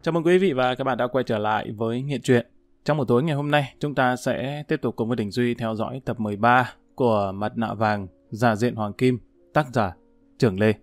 Chào mừng quý vị và các bạn đã quay trở lại với Nghiện Truyện. Trong một tối ngày hôm nay, chúng ta sẽ tiếp tục cùng với Đình Duy theo dõi tập 13 của Mặt nạ vàng, Giả diện Hoàng Kim, tác giả Trường Lê.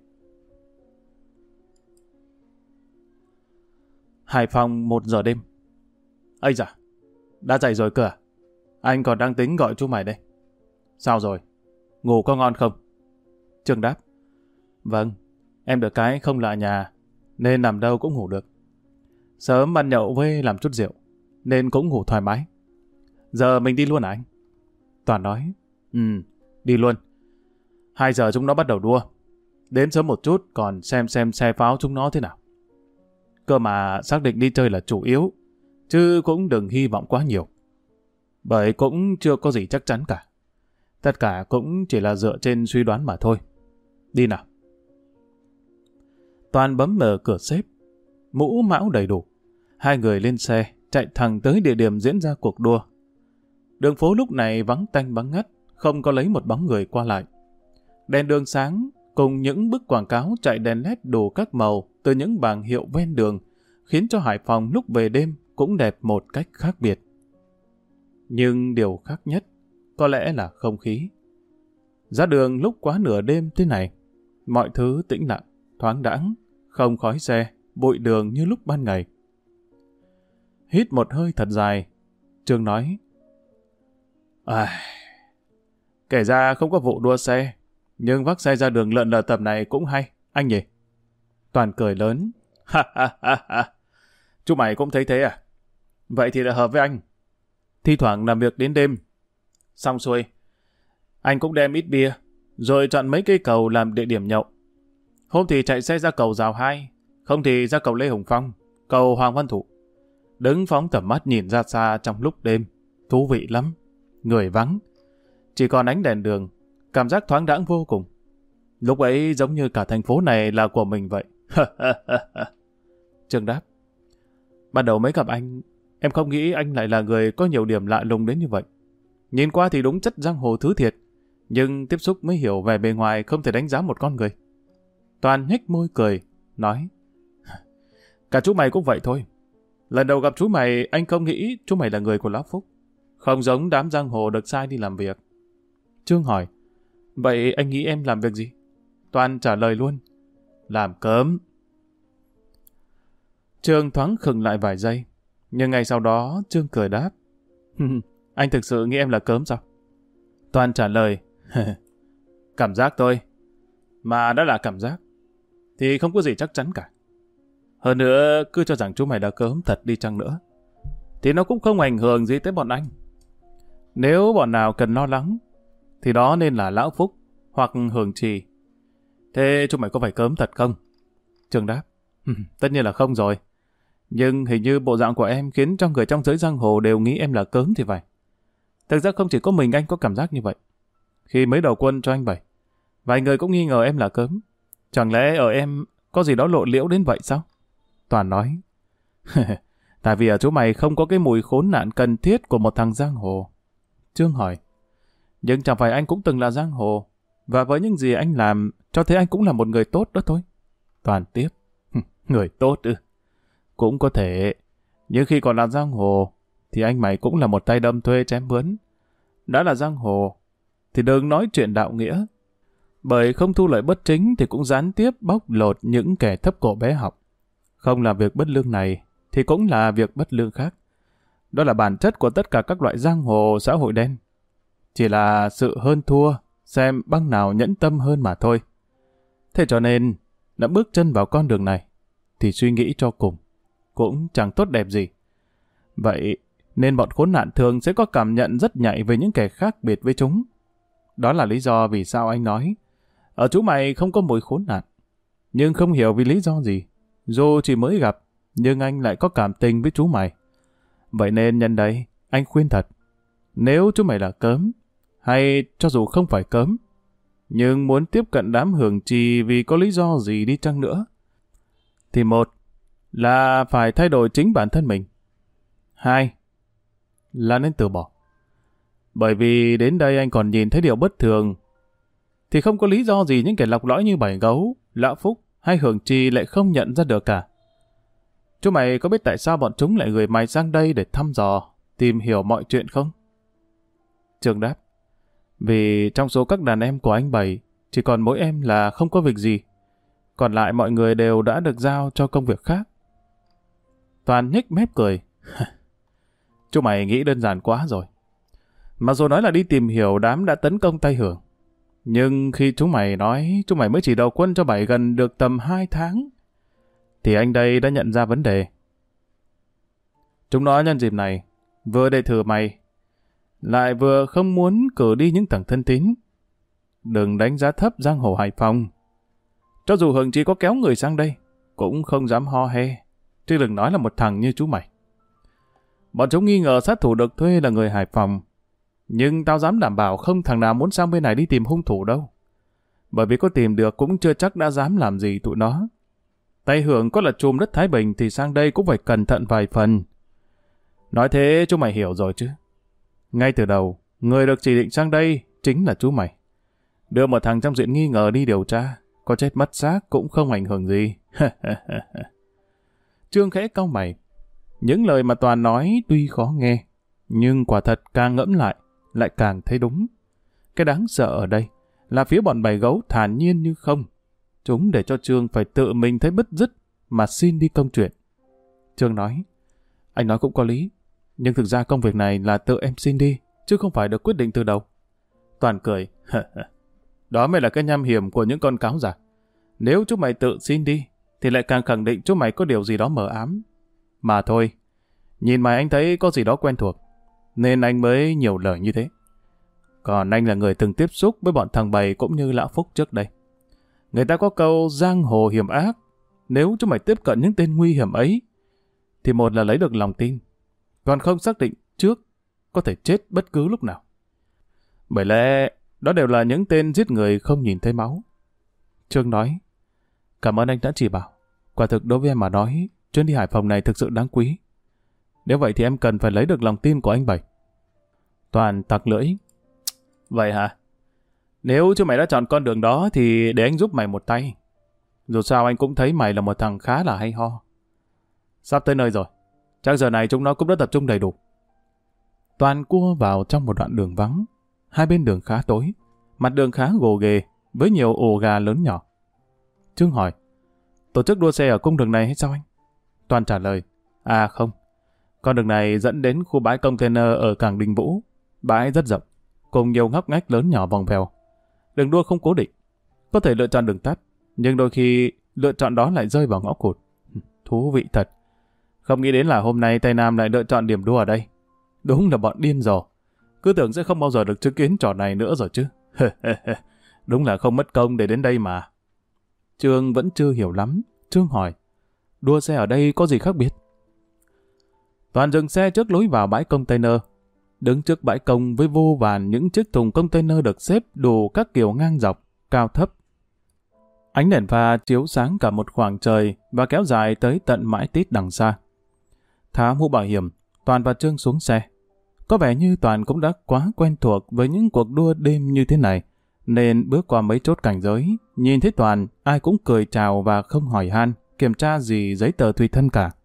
Hải Phòng 1 giờ đêm. Ây da, đã dậy rồi cơ à? Anh còn đang tính gọi chú mày đây. Sao rồi? Ngủ có ngon không? Trương đáp. Vâng, em được cái không là nhà, nên nằm đâu cũng ngủ được. Sớm ăn nhậu với làm chút rượu, nên cũng ngủ thoải mái. Giờ mình đi luôn à anh? Toàn nói. Đi luôn. 2 giờ chúng nó bắt đầu đua. Đến sớm một chút còn xem xe pháo chúng nó thế nào. Cơ mà xác định đi chơi là chủ yếu, chứ cũng đừng hy vọng quá nhiều. Bởi cũng chưa có gì chắc chắn cả. Tất cả cũng chỉ là dựa trên suy đoán mà thôi. Đi nào. Toàn bấm mở cửa xếp, mũ mão đầy đủ. Hai người lên xe, chạy thẳng tới địa điểm diễn ra cuộc đua. Đường phố lúc này vắng tanh vắng ngắt, không có lấy một bóng người qua lại. Đèn đường sáng cùng những bức quảng cáo chạy đèn led đủ các màu từ những bảng hiệu ven đường khiến cho Hải Phòng lúc về đêm cũng đẹp một cách khác biệt. Nhưng điều khác nhất có lẽ là không khí. Ra đường lúc quá nửa đêm thế này, mọi thứ tĩnh lặng, thoáng đãng, không khói xe, bụi đường như lúc ban ngày. Hít một hơi thật dài, Trương nói. Kể ra không có vụ đua xe, nhưng vác xe ra đường lượn lờ tập này cũng hay, anh nhỉ? Toàn cười lớn. Ha. Chú mày cũng thấy thế à? Vậy thì là hợp với anh. Thi thoảng làm việc đến đêm. Xong xuôi, anh cũng đem ít bia, rồi chọn mấy cây cầu làm địa điểm nhậu. Hôm thì chạy xe ra cầu Rào 2, không thì ra cầu Lê Hồng Phong, cầu Hoàng Văn Thụ. Đứng phóng tầm mắt nhìn ra xa trong lúc đêm, thú vị lắm. Người vắng, chỉ còn ánh đèn đường, cảm giác thoáng đãng vô cùng. Lúc ấy giống như cả thành phố này là của mình vậy. Trương đáp. Ban đầu mới gặp anh, em không nghĩ anh lại là người có nhiều điểm lạ lùng đến như vậy. Nhìn qua thì đúng chất giang hồ thứ thiệt, nhưng tiếp xúc mới hiểu về bề ngoài không thể đánh giá một con người. Toàn nhếch môi cười, nói. Cả chú mày cũng vậy thôi. Lần đầu gặp chú mày, anh không nghĩ chú mày là người của Lão Phúc. Không giống đám giang hồ được sai đi làm việc. Trương hỏi. Vậy anh nghĩ em làm việc gì? Toàn trả lời luôn. Làm cớm. Trương thoáng khựng lại vài giây. Nhưng ngay sau đó Trương cười đáp. Anh thực sự nghĩ em là cớm sao? Toàn trả lời. Cảm giác thôi. Mà đã là cảm giác thì không có gì chắc chắn cả. Hơn nữa, cứ cho rằng chú mày đã cớm thật đi chăng nữa, thì nó cũng không ảnh hưởng gì tới bọn anh. Nếu bọn nào cần lo lắng, thì đó nên là Lão Phúc hoặc Hường Trì. Thế chú mày có phải cớm thật không? Trường đáp. Tất nhiên là không rồi. Nhưng hình như bộ dạng của em khiến cho người trong giới giang hồ đều nghĩ em là cớm thì phải. Thực ra không chỉ có mình anh có cảm giác như vậy. Khi mới đầu quân cho anh vậy, vài người cũng nghi ngờ em là cớm. Chẳng lẽ ở em có gì đó lộ liễu đến vậy sao? Toàn nói. Tại vì ở chỗ mày không có cái mùi khốn nạn cần thiết của một thằng giang hồ. Trương hỏi. Nhưng chẳng phải anh cũng từng là giang hồ, và với những gì anh làm cho thấy anh cũng là một người tốt đó thôi. Toàn tiếp. Người tốt ư? Cũng có thể. Nhưng khi còn là giang hồ thì anh mày cũng là một tay đâm thuê chém bướn. Đã là giang hồ thì đừng nói chuyện đạo nghĩa. Bởi không thu lợi bất chính thì cũng gián tiếp bóc lột những kẻ thấp cổ bé họng. Không làm việc bất lương này thì cũng là việc bất lương khác. Đó là bản chất của tất cả các loại giang hồ xã hội đen. Chỉ là sự hơn thua, xem băng nào nhẫn tâm hơn mà thôi. Thế cho nên, đã bước chân vào con đường này, thì suy nghĩ cho cùng, cũng chẳng tốt đẹp gì. Vậy nên bọn khốn nạn thường sẽ có cảm nhận rất nhạy về những kẻ khác biệt với chúng. Đó là lý do vì sao anh nói, ở chú mày không có mùi khốn nạn. Nhưng không hiểu vì lý do gì. Dù chỉ mới gặp, nhưng anh lại có cảm tình với chú mày. Vậy nên nhân đây, anh khuyên thật. Nếu chú mày là cớm, hay cho dù không phải cớm, nhưng muốn tiếp cận đám Hường Trì vì có lý do gì đi chăng nữa, thì một là phải thay đổi chính bản thân mình. Hai là nên từ bỏ. Bởi vì đến đây anh còn nhìn thấy điều bất thường, thì không có lý do gì những kẻ lọc lõi như Bảy Gấu, Lão Phúc hay Hường Trì lại không nhận ra được cả. Chúng mày có biết tại sao bọn chúng lại gửi mày sang đây để thăm dò, tìm hiểu mọi chuyện không? Trương đáp, vì trong số các đàn em của anh Bảy, chỉ còn mỗi em là không có việc gì. Còn lại mọi người đều đã được giao cho công việc khác. Toàn nhếch mép cười. Chúng mày nghĩ đơn giản quá rồi. Mặc dù nói là đi tìm hiểu đám đã tấn công Tây Hưởng, nhưng khi chúng mày nói chúng mày mới chỉ đầu quân cho Bảy gần được tầm 2 tháng, thì anh đây đã nhận ra vấn đề. Chúng nó nhân dịp này, vừa để thử mày, lại vừa không muốn cử đi những thằng thân tín. Đừng đánh giá thấp giang hồ Hải Phòng. Cho dù Hưởng chỉ có kéo người sang đây, cũng không dám ho he, chứ đừng nói là một thằng như chú mày. Bọn chúng nghi ngờ sát thủ được thuê là người Hải Phòng, nhưng tao dám đảm bảo không thằng nào muốn sang bên này đi tìm hung thủ đâu. Bởi vì có tìm được cũng chưa chắc đã dám làm gì tụi nó. Tây Hưởng có là trùm đất Thái Bình thì sang đây cũng phải cẩn thận vài phần. Nói thế chú mày hiểu rồi chứ. Ngay từ đầu, người được chỉ định sang đây chính là chú mày. Đưa một thằng trong diện nghi ngờ đi điều tra, có chết mất xác cũng không ảnh hưởng gì. Trương khẽ cau mày. Những lời mà Toàn nói tuy khó nghe, nhưng quả thật càng ngẫm lại càng thấy đúng. Cái đáng sợ ở đây là phía bọn bầy gấu thản nhiên như không. Chúng để cho Trương phải tự mình thấy bứt rứt mà xin đi công chuyện. Trương nói, anh nói cũng có lý, nhưng thực ra công việc này là tự em xin đi, chứ không phải được quyết định từ đầu. Toàn cười, đó mới là cái nham hiểm của những con cáo già. Nếu chúng mày tự xin đi, thì lại càng khẳng định chúng mày có điều gì đó mờ ám. Mà thôi, nhìn mày anh thấy có gì đó quen thuộc, nên anh mới nhiều lời như thế. Còn anh là người từng tiếp xúc với bọn thằng bầy cũng như Lão Phúc trước đây. Người ta có câu giang hồ hiểm ác, nếu chúng mày tiếp cận những tên nguy hiểm ấy, thì một là lấy được lòng tin, còn không xác định trước, có thể chết bất cứ lúc nào. Bởi lẽ, đó đều là những tên giết người không nhìn thấy máu. Trương nói, cảm ơn anh đã chỉ bảo. Quả thực đối với em mà nói, chuyến đi Hải Phòng này thực sự đáng quý. Nếu vậy thì em cần phải lấy được lòng tin của anh Bảy. Toàn tặc lưỡi. Vậy hả? Nếu chứ mày đã chọn con đường đó thì để anh giúp mày một tay. Dù sao anh cũng thấy mày là một thằng khá là hay ho. Sắp tới nơi rồi. Chắc giờ này chúng nó cũng đã tập trung đầy đủ. Toàn cua vào trong một đoạn đường vắng. Hai bên đường khá tối. Mặt đường khá gồ ghề với nhiều ổ gà lớn nhỏ. Trương hỏi, tổ chức đua xe ở cung đường này hay sao anh? Toàn trả lời, à không. Con đường này dẫn đến khu bãi container ở cảng Đình Vũ. Bãi rất rộng, cùng nhiều ngóc ngách lớn nhỏ vòng vèo. Đường đua không cố định. Có thể lựa chọn đường tắt, nhưng đôi khi lựa chọn đó lại rơi vào ngõ cụt. Thú vị thật. Không nghĩ đến là hôm nay Tây Nam lại lựa chọn điểm đua ở đây. Đúng là bọn điên rồ. Cứ tưởng sẽ không bao giờ được chứng kiến trò này nữa rồi chứ. Đúng là không mất công để đến đây mà. Trương vẫn chưa hiểu lắm. Trương hỏi, đua xe ở đây có gì khác biệt? Toàn dừng xe trước lối vào bãi container. Đứng trước bãi công với vô vàn những chiếc thùng container được xếp đủ các kiểu ngang dọc, cao thấp. Ánh đèn pha chiếu sáng cả một khoảng trời và kéo dài tới tận mãi tít đằng xa. Tháo mũ bảo hiểm, Toàn và Trương xuống xe. Có vẻ như Toàn cũng đã quá quen thuộc với những cuộc đua đêm như thế này, nên bước qua mấy chốt cảnh giới, nhìn thấy Toàn, ai cũng cười chào và không hỏi han, kiểm tra gì giấy tờ tùy thân cả.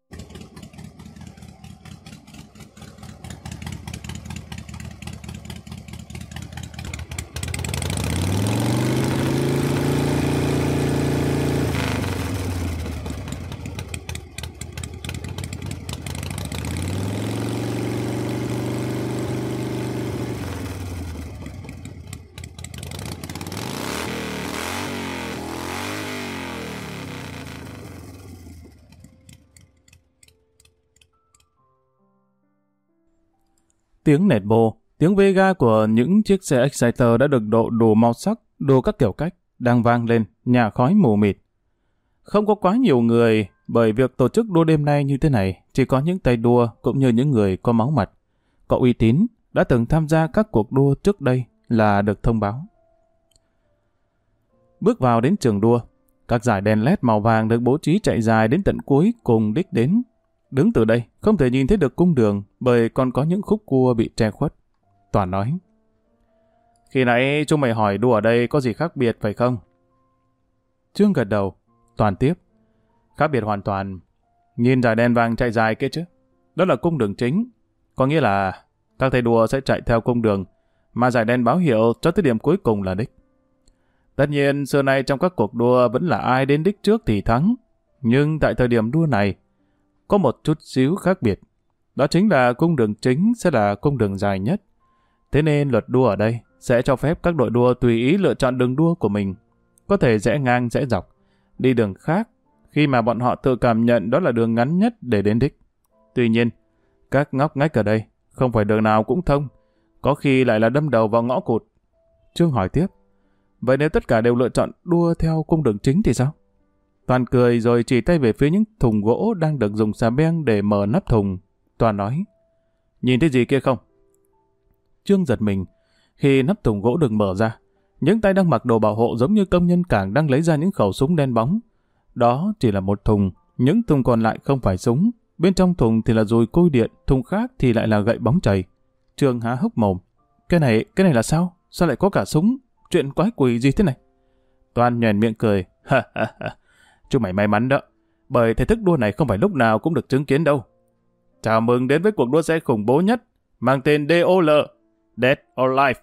Tiếng nẹt bô, tiếng Vega của những chiếc xe Exciter đã được độ đủ màu sắc, đủ các kiểu cách, đang vang lên, nhả khói mù mịt. Không có quá nhiều người, bởi việc tổ chức đua đêm nay như thế này, chỉ có những tay đua cũng như những người có máu mặt, có uy tín, đã từng tham gia các cuộc đua trước đây là được thông báo. Bước vào đến trường đua, các dải đèn LED màu vàng được bố trí chạy dài đến tận cuối cùng đích đến. Đứng từ đây, không thể nhìn thấy được cung đường bởi còn có những khúc cua bị che khuất. Toàn nói, khi nãy chúng mày hỏi đua ở đây có gì khác biệt phải không? Trương gật đầu. Toàn tiếp, khác biệt hoàn toàn. Nhìn dải đèn vàng chạy dài kia chứ. Đó là cung đường chính. Có nghĩa là các thầy đua sẽ chạy theo cung đường mà dải đèn báo hiệu cho tới điểm cuối cùng là đích. Tất nhiên, xưa nay trong các cuộc đua vẫn là ai đến đích trước thì thắng. Nhưng tại thời điểm đua này, có một chút xíu khác biệt. Đó chính là cung đường chính sẽ là cung đường dài nhất. Thế nên luật đua ở đây sẽ cho phép các đội đua tùy ý lựa chọn đường đua của mình. Có thể rẽ ngang, rẽ dọc, đi đường khác, khi mà bọn họ tự cảm nhận đó là đường ngắn nhất để đến đích. Tuy nhiên, các ngóc ngách ở đây không phải đường nào cũng thông, có khi lại là đâm đầu vào ngõ cụt. Trương hỏi tiếp, vậy nếu tất cả đều lựa chọn đua theo cung đường chính thì sao? Toàn cười rồi chỉ tay về phía những thùng gỗ đang được dùng xà beng để mở nắp thùng. Toàn nói, nhìn thấy gì kia không? Trương giật mình khi nắp thùng gỗ được mở ra. Những tay đang mặc đồ bảo hộ giống như công nhân cảng đang lấy ra những khẩu súng đen bóng. Đó chỉ là một thùng, những thùng còn lại không phải súng. Bên trong thùng thì là dùi côi điện, thùng khác thì lại là gậy bóng chày. Trương há hốc mồm. Cái này là sao? Sao lại có cả súng? Chuyện quái quỷ gì thế này? Toàn nhoẻn miệng cười. Ha ha ha. Chú mày may mắn đó. Bởi thể thức đua này không phải lúc nào cũng được chứng kiến đâu. Chào mừng đến với cuộc đua xe khủng bố nhất, mang tên DOL, Dead or Alive.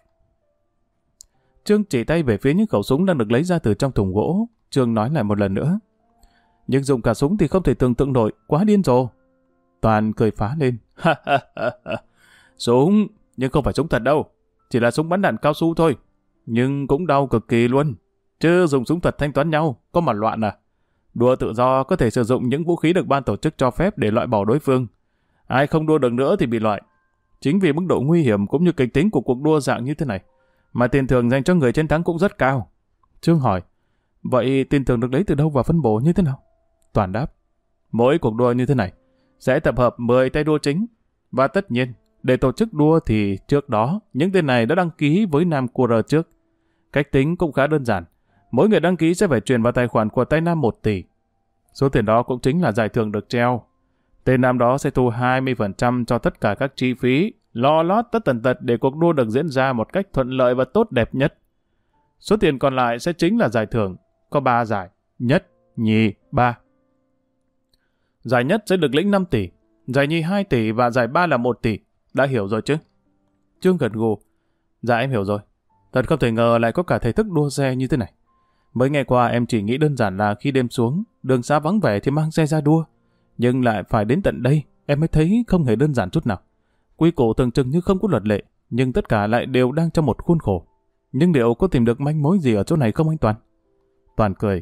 Trương chỉ tay về phía những khẩu súng đang được lấy ra từ trong thùng gỗ. Trương nói lại một lần nữa. Nhưng dùng cả súng thì không thể tưởng tượng nổi, quá điên rồ. Toàn cười phá lên. Ha ha ha ha. Súng, nhưng không phải súng thật đâu. Chỉ là súng bắn đạn cao su thôi. Nhưng cũng đau cực kỳ luôn. Chứ dùng súng thật thanh toán nhau, có mà loạn à. Đua tự do có thể sử dụng những vũ khí được ban tổ chức cho phép để loại bỏ đối phương. Ai không đua được nữa thì bị loại. Chính vì mức độ nguy hiểm cũng như kịch tính của cuộc đua dạng như thế này, mà tiền thưởng dành cho người chiến thắng cũng rất cao. Trương hỏi, vậy tiền thưởng được lấy từ đâu và phân bổ như thế nào? Toàn đáp, mỗi cuộc đua như thế này sẽ tập hợp 10 tay đua chính. Và tất nhiên, để tổ chức đua thì trước đó, những tên này đã đăng ký với Nam Courier trước. Cách tính cũng khá đơn giản. Mỗi người đăng ký sẽ phải truyền vào tài khoản của tay Nam 1 tỷ. Số tiền đó cũng chính là giải thưởng được treo. Tên Nam đó sẽ thu 20% cho tất cả các chi phí, lo lót tất tần tật để cuộc đua được diễn ra một cách thuận lợi và tốt đẹp nhất. Số tiền còn lại sẽ chính là giải thưởng. Có 3 giải. Nhất, nhì, 3. Giải nhất sẽ được lĩnh 5 tỷ, giải nhì 2 tỷ và giải 3 là 1 tỷ. Đã hiểu rồi chứ? Trương gật gù. Dạ em hiểu rồi. Thật không thể ngờ lại có cả thể thức đua xe như thế này. Mới ngày qua em chỉ nghĩ đơn giản là khi đêm xuống, đường xa vắng vẻ thì mang xe ra đua. Nhưng lại phải đến tận đây, em mới thấy không hề đơn giản chút nào. Quy củ tưởng chừng như không có luật lệ, nhưng tất cả lại đều đang trong một khuôn khổ. Nhưng liệu có tìm được manh mối gì ở chỗ này không anh Toàn? Toàn cười.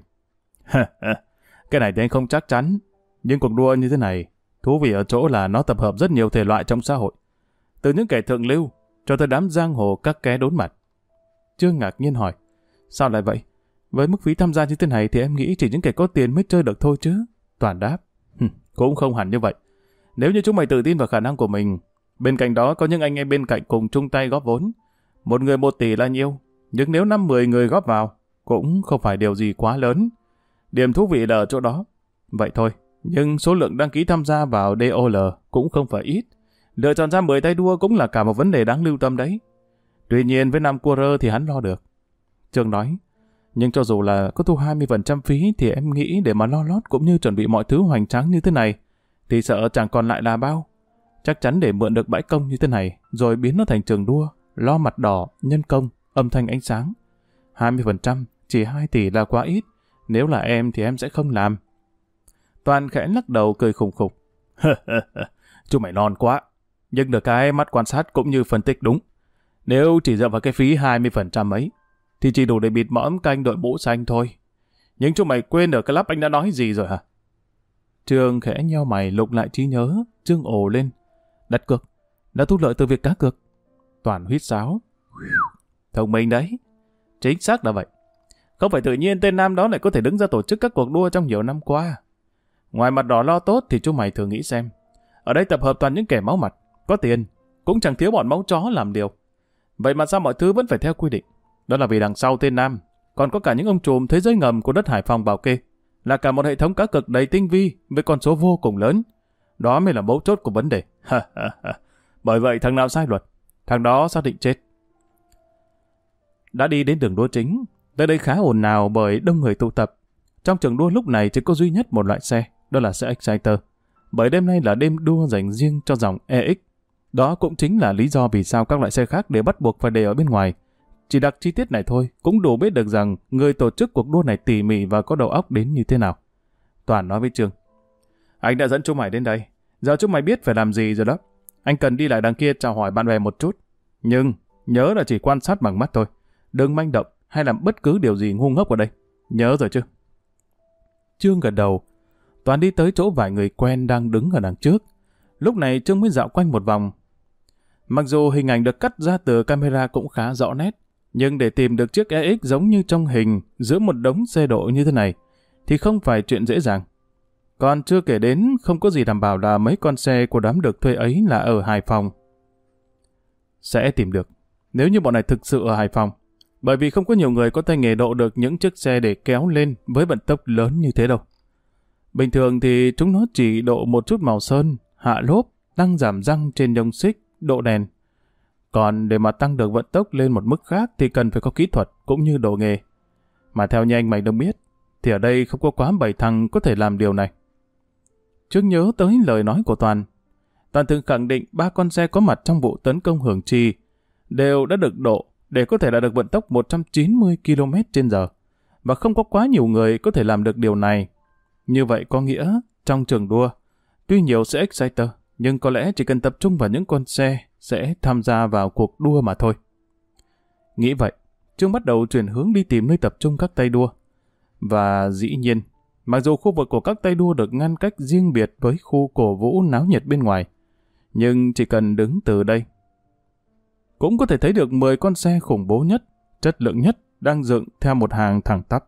Cái này thì anh không chắc chắn. Nhưng cuộc đua như thế này, thú vị ở chỗ là nó tập hợp rất nhiều thể loại trong xã hội. Từ những kẻ thượng lưu, cho tới đám giang hồ các ké đốn mặt. Trương ngạc nhiên hỏi, sao lại vậy? Với mức phí tham gia như thế này thì em nghĩ chỉ những kẻ có tiền mới chơi được thôi chứ. Toàn đáp, cũng không hẳn như vậy. Nếu như chúng mày tự tin vào khả năng của mình, bên cạnh đó có những anh em bên cạnh cùng chung tay góp vốn. Một người 1 tỷ là nhiêu, nhưng nếu 5-10 người góp vào, cũng không phải điều gì quá lớn. Điểm thú vị là ở chỗ đó. Vậy thôi, nhưng số lượng đăng ký tham gia vào DOL cũng không phải ít. Lựa chọn ra 10 tay đua cũng là cả một vấn đề đáng lưu tâm đấy. Tuy nhiên với Nam Courier thì hắn lo được. Trương nói, nhưng cho dù là có thu 20% phí thì em nghĩ để mà lo lót cũng như chuẩn bị mọi thứ hoành tráng như thế này, thì sợ chẳng còn lại là bao. Chắc chắn để mượn được bãi công như thế này, rồi biến nó thành trường đua, lo mặt đỏ, nhân công, âm thanh ánh sáng. 20%, chỉ 2 tỷ là quá ít. Nếu là em thì em sẽ không làm. Toàn khẽ lắc đầu cười khùng khục. Chú mày non quá. Nhưng được cái mắt quan sát cũng như phân tích đúng. Nếu chỉ dựa vào cái phí 20% ấy, thì chỉ đủ để bịt mõm canh đội mũ xanh thôi. Nhưng chú mày quên ở cái lắp anh đã nói gì rồi hả? Trương khẽ nheo mày lục lại trí nhớ. Trương ồ lên. Đặt cược, đã thu lợi từ việc cá cược. Toàn huýt sáo. Thông minh đấy. Chính xác là vậy. Không phải tự nhiên tên Nam đó lại có thể đứng ra tổ chức các cuộc đua trong nhiều năm qua. Ngoài mặt đỏ lo tốt thì chú mày thử nghĩ xem. Ở đây tập hợp toàn những kẻ máu mặt, có tiền, cũng chẳng thiếu bọn máu chó làm điều. Vậy mà sao mọi thứ vẫn phải theo quy định? Đó là vì đằng sau tên Nam còn có cả những ông trùm thế giới ngầm của đất Hải Phòng bảo kê, là cả một hệ thống cá cược đầy tinh vi với con số vô cùng lớn. Đó mới là mấu chốt của vấn đề. Bởi vậy thằng nào sai luật, thằng đó xác định chết. Đã đi đến đường đua chính, tới đây khá ồn ào bởi đông người tụ tập. Trong trường đua lúc này chỉ có duy nhất một loại xe, đó là xe Exciter. bởi đêm nay là đêm đua dành riêng cho dòng EX. Đó cũng chính là lý do vì sao các loại xe khác đều bắt buộc phải để ở bên ngoài. Chỉ đặc chi tiết này thôi cũng đủ biết được rằng người tổ chức cuộc đua này tỉ mỉ và có đầu óc đến như thế nào. Toàn nói với Trương: Anh đã dẫn chúng mày đến đây, giờ chúng mày biết phải làm gì rồi đó. Anh cần đi lại đằng kia chào hỏi bạn bè một chút. Nhưng nhớ là chỉ quan sát bằng mắt thôi, đừng manh động hay làm bất cứ điều gì ngu ngốc ở đây. Nhớ rồi chứ? Trương gật đầu. Toàn đi tới chỗ vài người quen đang đứng ở đằng trước. Lúc này Trương mới dạo quanh một vòng. Mặc dù hình ảnh được cắt ra từ camera cũng khá rõ nét, nhưng để tìm được chiếc EX giống như trong hình giữa một đống xe độ như thế này thì không phải chuyện dễ dàng. Còn chưa kể đến không có gì đảm bảo là mấy con xe của đám được thuê ấy là ở Hải Phòng. Sẽ tìm được nếu như bọn này thực sự ở Hải Phòng, bởi vì không có nhiều người có tay nghề độ được những chiếc xe để kéo lên với vận tốc lớn như thế đâu. Bình thường thì chúng nó chỉ độ một chút màu sơn, hạ lốp, tăng giảm răng trên nhông xích, độ đèn. Còn để mà tăng được vận tốc lên một mức khác thì cần phải có kỹ thuật cũng như đồ nghề. Mà theo như anh mày được biết, thì ở đây không có quá 7 thằng có thể làm điều này. Trương nhớ tới lời nói của Toàn. Toàn từng khẳng định 3 con xe có mặt trong vụ tấn công Hưởng Trì đều đã được độ để có thể đạt được vận tốc 190 km/h. Và không có quá nhiều người có thể làm được điều này. Như vậy có nghĩa, trong trường đua, tuy nhiều xe Exciter, nhưng có lẽ chỉ cần tập trung vào những con xe sẽ tham gia vào cuộc đua mà thôi. Nghĩ vậy, Trương bắt đầu chuyển hướng đi tìm nơi tập trung các tay đua. Và dĩ nhiên, mặc dù khu vực của các tay đua được ngăn cách riêng biệt với khu cổ vũ náo nhiệt bên ngoài, nhưng chỉ cần đứng từ đây, cũng có thể thấy được 10 con xe khủng bố nhất, chất lượng nhất đang dựng theo một hàng thẳng tắp.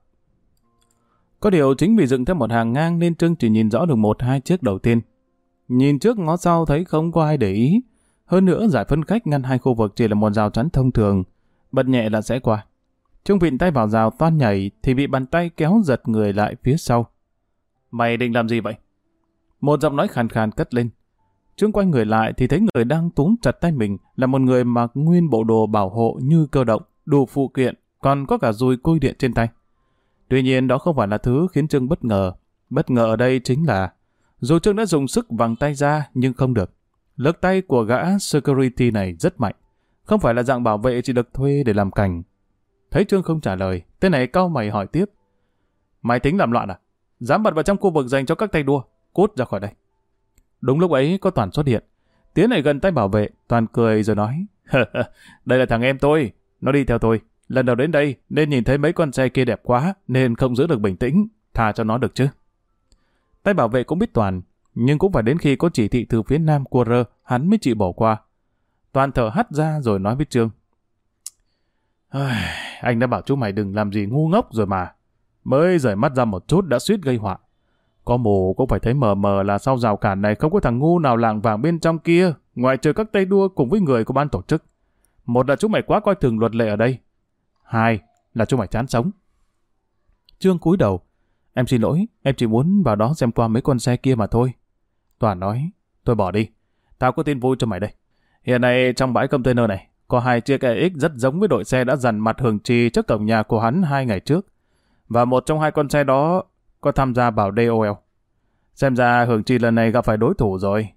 Có điều chính vì dựng theo một hàng ngang nên Trương chỉ nhìn rõ được 1-2 chiếc đầu tiên. Nhìn trước ngó sau thấy không có ai để ý. Hơn nữa giải phân cách ngăn hai khu vực chỉ là một rào chắn thông thường, bật nhẹ là sẽ qua. Trương vịn tay vào rào toan nhảy thì bị bàn tay kéo giật người lại phía sau. Mày định làm gì vậy? Một giọng nói khàn khàn cất lên. Trương quay người lại thì thấy người đang túm chặt tay mình là một người mặc nguyên bộ đồ bảo hộ như cơ động, đủ phụ kiện, còn có cả dùi cui điện trên tay. Tuy nhiên đó không phải là thứ khiến Trương bất ngờ. Bất ngờ ở đây chính là dù Trương đã dùng sức vằng tay ra nhưng không được. Lực tay của gã security này rất mạnh. Không phải là dạng bảo vệ chỉ được thuê để làm cảnh. Thấy Trương không trả lời, tên này cau mày hỏi tiếp. Mày tính làm loạn à? Dám bật vào trong khu vực dành cho các tay đua. Cút ra khỏi đây. Đúng lúc ấy có Toàn xuất hiện. Tiến lại gần tay bảo vệ, Toàn cười rồi nói. Đây là thằng em tôi. Nó đi theo tôi. Lần đầu đến đây nên nhìn thấy mấy con xe kia đẹp quá nên không giữ được bình tĩnh. Tha cho nó được chứ. Tay bảo vệ cũng biết Toàn, nhưng cũng phải đến khi có chỉ thị từ phía nam của hắn mới chịu bỏ qua. Toàn thở hắt ra rồi nói với Trương. Anh đã bảo chú mày đừng làm gì ngu ngốc rồi mà. Mới rời mắt ra một chút đã suýt gây họa. Có mù cũng phải thấy mờ mờ là sau rào cản này không có thằng ngu nào lảng vảng bên trong kia, ngoại trừ các tay đua cùng với người của ban tổ chức. Một là chú mày quá coi thường luật lệ ở đây. Hai là chú mày chán sống. Trương cúi đầu. Em xin lỗi, em chỉ muốn vào đó xem qua mấy con xe kia mà thôi. Toàn nói, thôi bỏ đi. Tao có tin vui cho mày đây. Hiện nay trong bãi container này, có 2 chiếc EX rất giống với đội xe đã dằn mặt Hưởng Trì trước cổng nhà của hắn 2 ngày trước. Và một trong 2 con xe đó có tham gia vào DOL. Xem ra Hưởng Trì lần này gặp phải đối thủ rồi.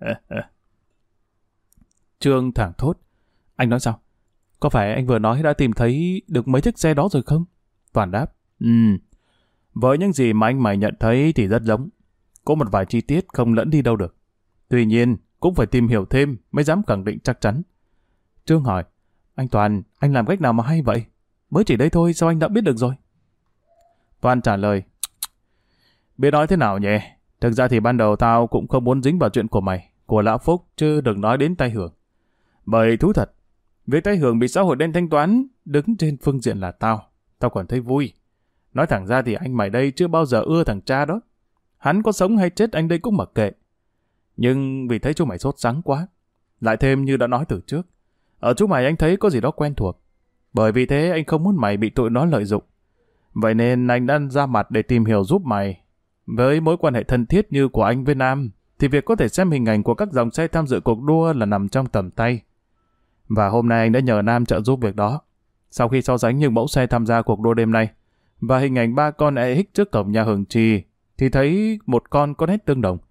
Trương thẳng thốt. Anh nói sao? Có phải anh vừa nói đã tìm thấy được mấy chiếc xe đó rồi không? Toàn đáp. Với những gì mà anh mày nhận thấy thì rất giống. Có một vài chi tiết không lẫn đi đâu được. Tuy nhiên, cũng phải tìm hiểu thêm mới dám khẳng định chắc chắn. Trương hỏi, anh Toàn, anh làm cách nào mà hay vậy? Mới chỉ đây thôi, sao anh đã biết được rồi? Toàn trả lời, biết nói thế nào nhỉ? Thực ra thì ban đầu tao cũng không muốn dính vào chuyện của mày, của Lão Phúc, chứ đừng nói đến tay Hưởng. Bởi thú thật, việc tay Hưởng bị xã hội đen thanh toán, đứng trên phương diện là tao còn thấy vui. Nói thẳng ra thì anh mày đây chưa bao giờ ưa thằng cha đó. Hắn có sống hay chết anh đây cũng mặc kệ. Nhưng vì thấy chú mày sốt sắng quá. Lại thêm như đã nói từ trước. Ở chú mày anh thấy có gì đó quen thuộc. Bởi vì thế anh không muốn mày bị tụi nó lợi dụng. Vậy nên anh đã ra mặt để tìm hiểu giúp mày. Với mối quan hệ thân thiết như của anh với Nam, thì việc có thể xem hình ảnh của các dòng xe tham dự cuộc đua là nằm trong tầm tay. Và hôm nay anh đã nhờ Nam trợ giúp việc đó. Sau khi so sánh những mẫu xe tham gia cuộc đua đêm nay, và hình ảnh 3 con EX trước cổng nhà Hưởng Trì, thì thấy một con có nét tương đồng.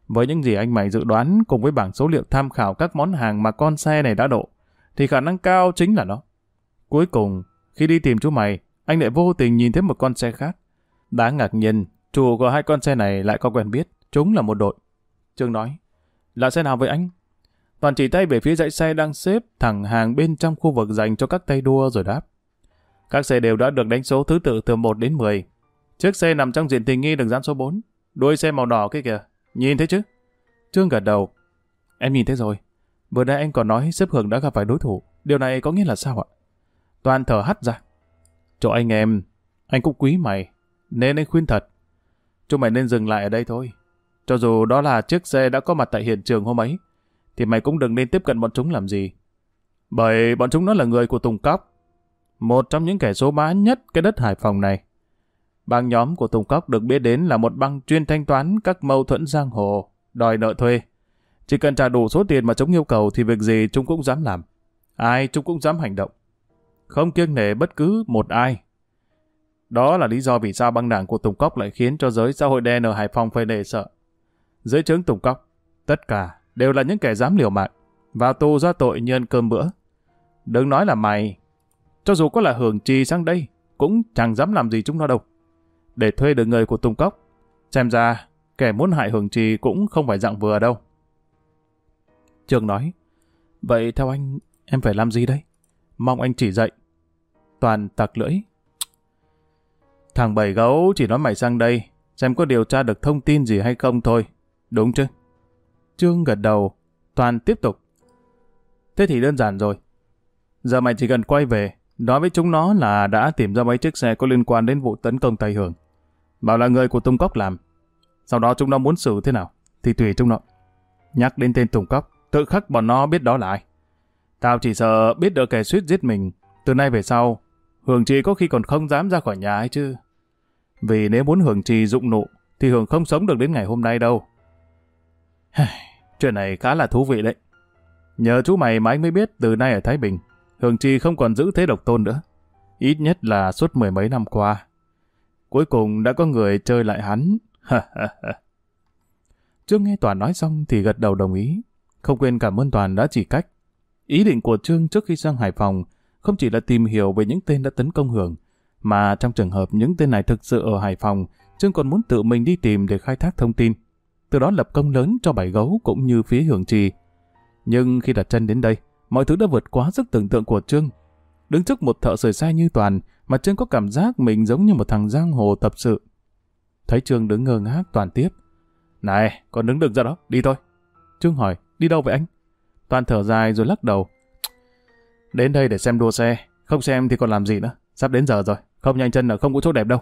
Với những gì anh mày dự đoán cùng với bảng số liệu tham khảo các món hàng mà con xe này đã độ, thì khả năng cao chính là nó. Cuối cùng, khi đi tìm chú mày, anh lại vô tình nhìn thấy một con xe khác. Đáng ngạc nhiên, chủ của hai con xe này lại có quen biết, chúng là một đội. Trương nói, là xe nào với anh? Toàn chỉ tay về phía dãy xe đang xếp thẳng hàng bên trong khu vực dành cho các tay đua rồi đáp. Các xe đều đã được đánh số thứ tự từ 1 đến 10. Chiếc xe nằm trong diện tình nghi được dán số 4. Đuôi xe màu đỏ kia kìa, nhìn thấy chứ? Trương gật đầu. Em nhìn thấy rồi. Vừa nãy anh còn nói xếp Hường đã gặp phải đối thủ. Điều này có nghĩa là sao ạ? Toàn thở hắt ra. Chỗ anh em, anh cũng quý mày, nên anh khuyên thật. Chúng mày nên dừng lại ở đây thôi. Cho dù đó là chiếc xe đã có mặt tại hiện trường hôm ấy, thì mày cũng đừng nên tiếp cận bọn chúng làm gì. Bởi bọn chúng nó là người của Tùng Cóc, một trong những kẻ số má nhất cái đất Hải Phòng này. Băng nhóm của Tùng Cóc được biết đến là một băng chuyên thanh toán các mâu thuẫn giang hồ, đòi nợ thuê. Chỉ cần trả đủ số tiền mà chúng yêu cầu thì việc gì chúng cũng dám làm. Ai chúng cũng dám hành động, không kiêng nể bất cứ một ai. Đó là lý do vì sao băng đảng của Tùng Cóc lại khiến cho giới xã hội đen ở Hải Phòng phải nể sợ. Dưới trướng Tùng Cóc, tất cả đều là những kẻ dám liều mạng, vào tù ra tội như ăn cơm bữa. Đừng nói là mày, cho dù có là Hường Trì sang đây, cũng chẳng dám làm gì chúng nó đâu. Để thuê được người của Tùng Cóc, xem ra kẻ muốn hại Hường Trì cũng không phải dạng vừa đâu. Trương nói, vậy theo anh, em phải làm gì đây? Mong anh chỉ dạy. Toàn tặc lưỡi. Thằng Bảy Gấu chỉ nói mày sang đây, xem có điều tra được thông tin gì hay không thôi. Đúng chứ? Trương gật đầu. Toàn tiếp tục. Thế thì đơn giản rồi. Giờ mày chỉ cần quay về, nói với chúng nó là đã tìm ra mấy chiếc xe có liên quan đến vụ tấn công Tây Hường. Bảo là người của Tùng Cóc làm. Sau đó chúng nó muốn xử thế nào, thì tùy chúng nó. Nhắc đến tên Tùng Cóc, tự khắc bọn nó biết đó là ai. Tao chỉ sợ biết được kẻ suýt giết mình. Từ nay về sau, Hường Trì có khi còn không dám ra khỏi nhà ấy chứ. Vì nếu muốn Hường Trì dụng nộ, thì Hường không sống được đến ngày hôm nay đâu. Chuyện này khá là thú vị đấy. Nhờ chú mày mà anh mới biết từ nay ở Thái Bình, Hường Trì không còn giữ thế độc tôn nữa. Ít nhất là suốt 10 mấy năm qua. Cuối cùng đã có người chơi lại hắn. Trương nghe Toàn nói xong thì gật đầu đồng ý. Không quên cảm ơn Toàn đã chỉ cách. Ý định của Trương trước khi sang Hải Phòng không chỉ là tìm hiểu về những tên đã tấn công Hường, mà trong trường hợp những tên này thực sự ở Hải Phòng, Trương còn muốn tự mình đi tìm để khai thác thông tin, từ đó lập công lớn cho Bảy Gấu cũng như phía Hường Trì. Nhưng khi đặt chân đến đây, mọi thứ đã vượt quá sức tưởng tượng của Trương. Đứng trước một thợ sửa xe như Toàn mà Trương có cảm giác mình giống như một thằng giang hồ tập sự. Thấy Trương đứng ngơ ngác, Toàn tiếp. Này, còn đứng được ra đó, đi thôi. Trương hỏi, đi đâu vậy anh? Toàn thở dài rồi lắc đầu. Đến đây để xem đua xe, không xem thì còn làm gì nữa. Sắp đến giờ rồi, không nhanh chân là không có chỗ đẹp đâu.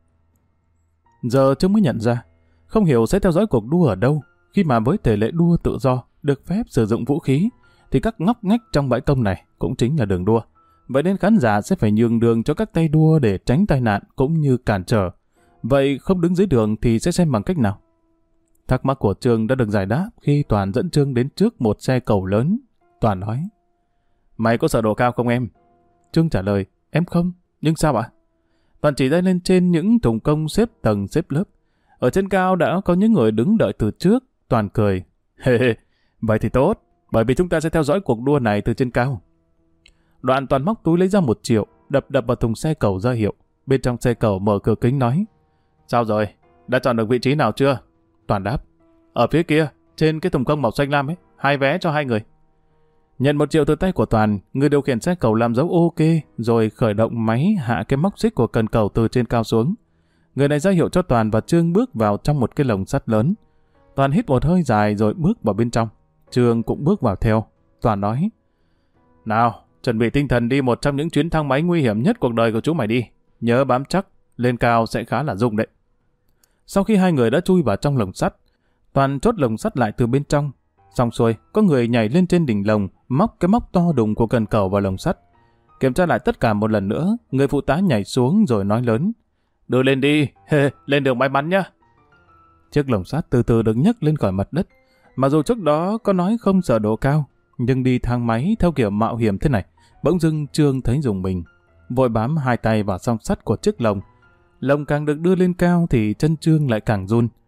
Giờ Trương mới nhận ra, không hiểu sẽ theo dõi cuộc đua ở đâu, khi mà với thể lệ đua tự do, được phép sử dụng vũ khí, thì các ngóc ngách trong bãi công này cũng chính là đường đua. Vậy nên khán giả sẽ phải nhường đường cho các tay đua để tránh tai nạn cũng như cản trở. Vậy không đứng dưới đường thì sẽ xem bằng cách nào? Thắc mắc của Trương đã được giải đáp khi Toàn dẫn Trương đến trước một xe cầu lớn. Toàn nói, mày có sợ độ cao không em? Trương trả lời, em không, nhưng sao ạ? Toàn chỉ tay lên trên những thùng công xếp tầng xếp lớp. Ở trên cao đã có những người đứng đợi từ trước. Toàn cười, vậy thì tốt, bởi vì chúng ta sẽ theo dõi cuộc đua này từ trên cao. Đoạn Toàn móc túi lấy ra 1 triệu, đập vào thùng xe cầu ra hiệu. Bên trong xe cầu mở cửa kính nói, sao rồi, đã chọn được vị trí nào chưa? Toàn đáp, ở phía kia, trên cái thùng công màu xanh lam ấy, 2 vé cho 2 người. Nhận 1 triệu từ tay của Toàn, người điều khiển xe cầu làm dấu ok, rồi khởi động máy hạ cái móc xích của cần cầu từ trên cao xuống. Người này ra hiệu cho Toàn và Trương bước vào trong một cái lồng sắt lớn. Toàn hít một hơi dài rồi bước vào bên trong. Trương cũng bước vào theo. Toàn nói, nào, chuẩn bị tinh thần đi một trong những chuyến thang máy nguy hiểm nhất cuộc đời của chú mày đi. Nhớ bám chắc, lên cao sẽ khá là rung đấy. Sau khi 2 người đã chui vào trong lồng sắt, Toàn chốt lồng sắt lại từ bên trong. Xong xuôi, có người nhảy lên trên đỉnh lồng, móc cái móc to đùng của cần cầu vào lồng sắt. Kiểm tra lại tất cả một lần nữa, người phụ tá nhảy xuống rồi nói lớn, đưa lên đi, lên đường may mắn nhá. Chiếc lồng sắt từ từ được nhấc lên khỏi mặt đất. Mà dù trước đó có nói không sợ độ cao, nhưng đi thang máy theo kiểu mạo hiểm thế này, bỗng dưng Trương thấy rùng mình. Vội bám 2 tay vào song sắt của chiếc lồng. Lồng càng được đưa lên cao thì chân Trương lại càng run.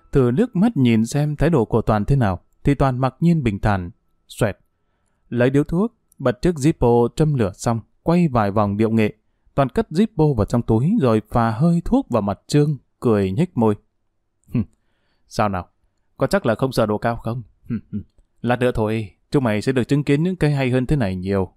Thử nước mắt nhìn xem thái độ của Toàn thế nào, thì Toàn mặc nhiên bình thản. Xoẹt. Lấy điếu thuốc, bật chiếc Zippo châm lửa xong, quay vài vòng điệu nghệ. Toàn cất Zippo vào trong túi rồi phà hơi thuốc vào mặt Trương, cười nhếch môi. Sao nào? Có chắc là không sợ độ cao không? Lát nữa thôi, chúng mày sẽ được chứng kiến những cái hay hơn thế này nhiều.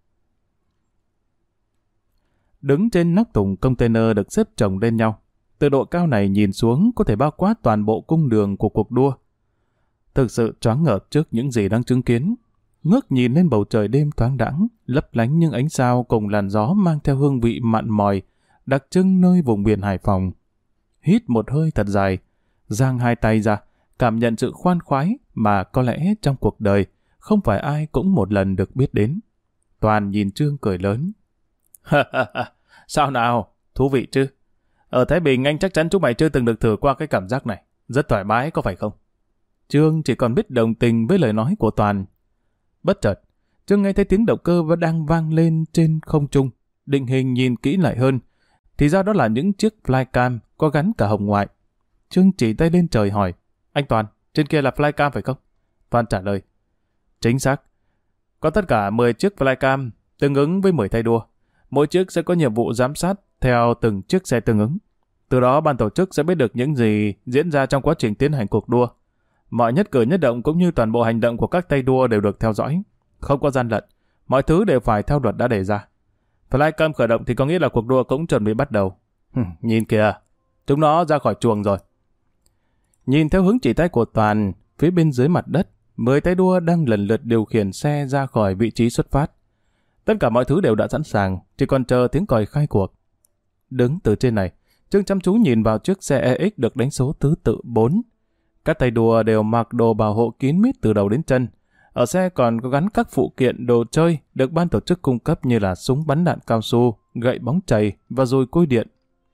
Đứng trên nóc thùng container được xếp chồng lên nhau. Từ độ cao này nhìn xuống có thể bao quát toàn bộ cung đường của cuộc đua. Thực sự choáng ngợp trước những gì đang chứng kiến. Ngước nhìn lên bầu trời đêm thoáng đãng, lấp lánh những ánh sao cùng làn gió mang theo hương vị mặn mòi, đặc trưng nơi vùng biển Hải Phòng. Hít một hơi thật dài, giang hai tay ra, cảm nhận sự khoan khoái mà có lẽ trong cuộc đời không phải ai cũng một lần được biết đến. Toàn nhìn Trương cười lớn. Sao nào? Thú vị chứ? Ở Thái Bình anh chắc chắn chúng mày chưa từng được thử qua cái cảm giác này. Rất thoải mái có phải không? Trương chỉ còn biết đồng tình với lời nói của Toàn. Bất chợt, Trương nghe thấy tiếng động cơ vẫn đang vang lên trên không trung. Định hình nhìn kỹ lại hơn, thì ra đó là những chiếc flycam có gắn cả hồng ngoại. Trương chỉ tay lên trời hỏi, anh Toàn, trên kia là flycam phải không? Toàn trả lời, chính xác. Có tất cả 10 chiếc flycam tương ứng với 10 tay đua. Mỗi chiếc sẽ có nhiệm vụ giám sát theo từng chiếc xe tương ứng. Từ đó ban tổ chức sẽ biết được những gì diễn ra trong quá trình tiến hành cuộc đua. Mọi nhất cử nhất động cũng như toàn bộ hành động của các tay đua đều được theo dõi. Không có gian lận, mọi thứ đều phải theo luật đã đề ra. Flycam khởi động thì có nghĩa là cuộc đua cũng chuẩn bị bắt đầu. Nhìn kìa, chúng nó ra khỏi chuồng rồi. Nhìn theo hướng chỉ tay của Toàn, phía bên dưới mặt đất, 10 tay đua đang lần lượt điều khiển xe ra khỏi vị trí xuất phát. Tất cả mọi thứ đều đã sẵn sàng, chỉ còn chờ tiếng còi khai cuộc. Đứng từ trên này, Trương chăm chú nhìn vào chiếc xe EX được đánh số thứ tự 4. Các tay đua đều mặc đồ bảo hộ kín mít từ đầu đến chân. Ở xe còn có gắn các phụ kiện đồ chơi được ban tổ chức cung cấp như là súng bắn đạn cao su, gậy bóng chày và dùi côi điện.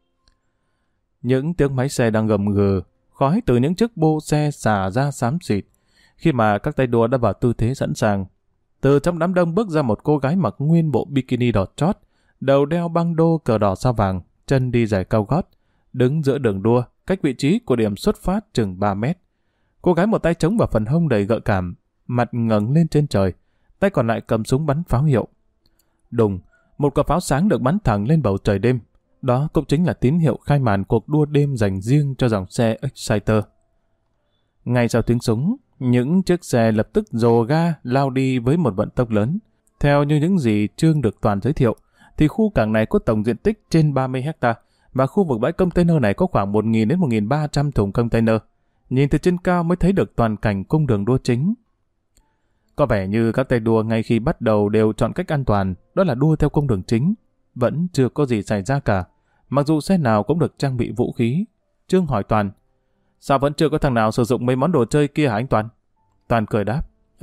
Những tiếng máy xe đang gầm gừ, khói từ những chiếc bô xe xả ra xám xịt. Khi mà các tay đua đã vào tư thế sẵn sàng, từ trong đám đông bước ra một cô gái mặc nguyên bộ bikini đỏ chót, đầu đeo băng đô cờ đỏ sao vàng, chân đi giày cao gót, đứng giữa đường đua, cách vị trí của điểm xuất phát chừng 3 mét. Cô gái một tay chống vào phần hông đầy gợi cảm, mặt ngẩng lên trên trời, tay còn lại cầm súng bắn pháo hiệu. Đùng, một quả pháo sáng được bắn thẳng lên bầu trời đêm. Đó cũng chính là tín hiệu khai màn cuộc đua đêm dành riêng cho dòng xe Exciter. Ngay sau tiếng súng, những chiếc xe lập tức dồ ga lao đi với một vận tốc lớn. Theo như những gì Trương được Toàn giới thiệu, thì khu cảng này có tổng diện tích trên 30 ha, và khu vực bãi container này có khoảng 1.000 đến 1.300 thùng container. Nhìn từ trên cao mới thấy được toàn cảnh cung đường đua chính. Có vẻ như các tay đua ngay khi bắt đầu đều chọn cách an toàn, đó là đua theo cung đường chính. Vẫn chưa có gì xảy ra cả, mặc dù xe nào cũng được trang bị vũ khí. Trương hỏi Toàn, sao vẫn chưa có thằng nào sử dụng mấy món đồ chơi kia hả anh Toàn? Toàn cười đáp,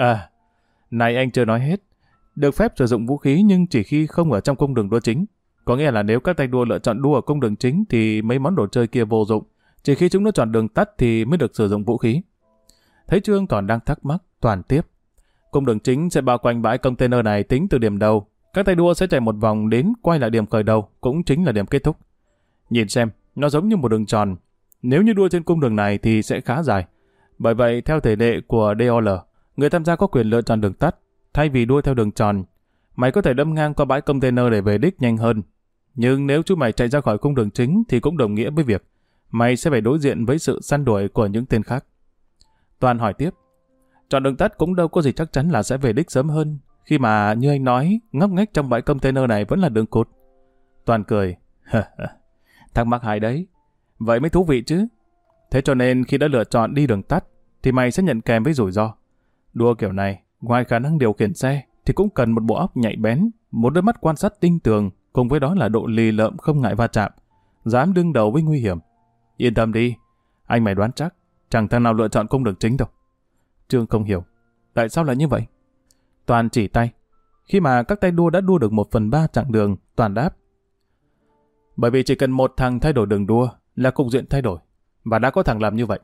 này anh chưa nói hết. Được phép sử dụng vũ khí nhưng chỉ khi không ở trong cung đường đua chính. Có nghĩa là nếu các tay đua lựa chọn đua ở cung đường chính thì mấy món đồ chơi kia vô dụng. Chỉ khi chúng nó chọn đường tắt thì mới được sử dụng vũ khí. Thấy Trương còn đang thắc mắc, Toàn tiếp. Cung đường chính sẽ bao quanh bãi container này tính từ điểm đầu. Các tay đua sẽ chạy một vòng đến quay lại điểm khởi đầu, cũng chính là điểm kết thúc. Nhìn xem, nó giống như một đường tròn. Nếu như đua trên cung đường này thì sẽ khá dài. Bởi vậy, theo thể lệ của DOL, người tham gia có quyền lựa chọn đường tắt, thay vì đua theo đường tròn. Mày có thể đâm ngang qua bãi container để về đích nhanh hơn. Nhưng nếu chúng mày chạy ra khỏi cung đường chính thì cũng đồng nghĩa với việc mày sẽ phải đối diện với sự săn đuổi của những tên khác. Toàn hỏi tiếp, chọn đường tắt cũng đâu có gì chắc chắn là sẽ về đích sớm hơn, khi mà như anh nói, ngóc ngách trong bãi container này vẫn là đường cụt. Toàn cười, thắc mắc hay đấy, vậy mới thú vị chứ. Thế cho nên khi đã lựa chọn đi đường tắt, thì mày sẽ nhận kèm với rủi ro. Đua kiểu này, ngoài khả năng điều khiển xe, thì cũng cần một bộ óc nhạy bén, một đôi mắt quan sát tinh tường, cùng với đó là độ lì lợm không ngại va chạm, dám đương đầu với nguy hiểm. Yên tâm đi, anh mày đoán chắc, chẳng thằng nào lựa chọn cung đường chính đâu. Trương không hiểu, tại sao lại như vậy? Toàn chỉ tay. Khi mà các tay đua đã đua được 1/3 chặng đường, Toàn đáp. Bởi vì chỉ cần một thằng thay đổi đường đua là cục diện thay đổi, và đã có thằng làm như vậy.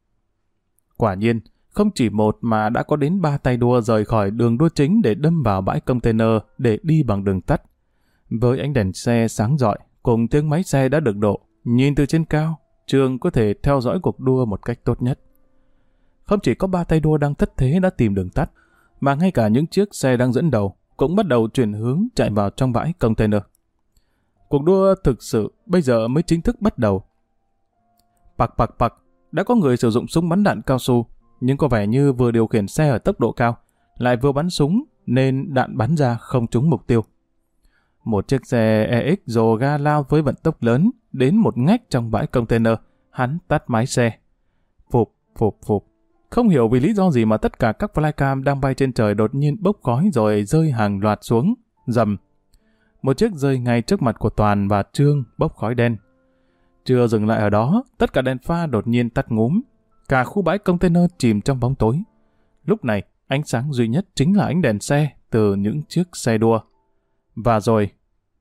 Quả nhiên, không chỉ một mà đã có đến 3 tay đua rời khỏi đường đua chính để đâm vào bãi container để đi bằng đường tắt. Với ánh đèn xe sáng rọi, cùng tiếng máy xe đã được độ, nhìn từ trên cao, Trương có thể theo dõi cuộc đua một cách tốt nhất. Không chỉ có 3 tay đua đang thất thế đã tìm đường tắt, mà ngay cả những chiếc xe đang dẫn đầu cũng bắt đầu chuyển hướng chạy vào trong bãi container. Cuộc đua thực sự bây giờ mới chính thức bắt đầu. Pặc pặc pặc, đã có người sử dụng súng bắn đạn cao su, nhưng có vẻ như vừa điều khiển xe ở tốc độ cao, lại vừa bắn súng nên đạn bắn ra không trúng mục tiêu. Một chiếc xe EX dồ ga lao với vận tốc lớn đến một ngách trong bãi container, hắn tắt máy xe. Phụp, phụp, phụp. Không hiểu vì lý do gì mà tất cả các flycam đang bay trên trời đột nhiên bốc khói rồi rơi hàng loạt xuống, rầm. Một chiếc rơi ngay trước mặt của Toàn và Trương bốc khói đen. Chưa dừng lại ở đó, tất cả đèn pha đột nhiên tắt ngúm. Cả khu bãi container chìm trong bóng tối. Lúc này, ánh sáng duy nhất chính là ánh đèn xe từ những chiếc xe đua. Và rồi...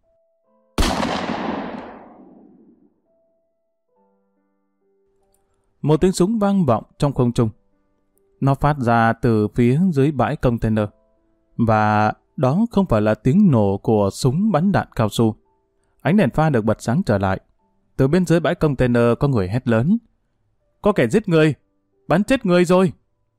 một tiếng súng vang vọng trong không trung. Nó phát ra từ phía dưới bãi container. Và đó không phải là tiếng nổ của súng bắn đạn cao su. Ánh đèn pha được bật sáng trở lại. Từ bên dưới bãi container có người hét lớn. Có kẻ giết người! Bắn chết người rồi!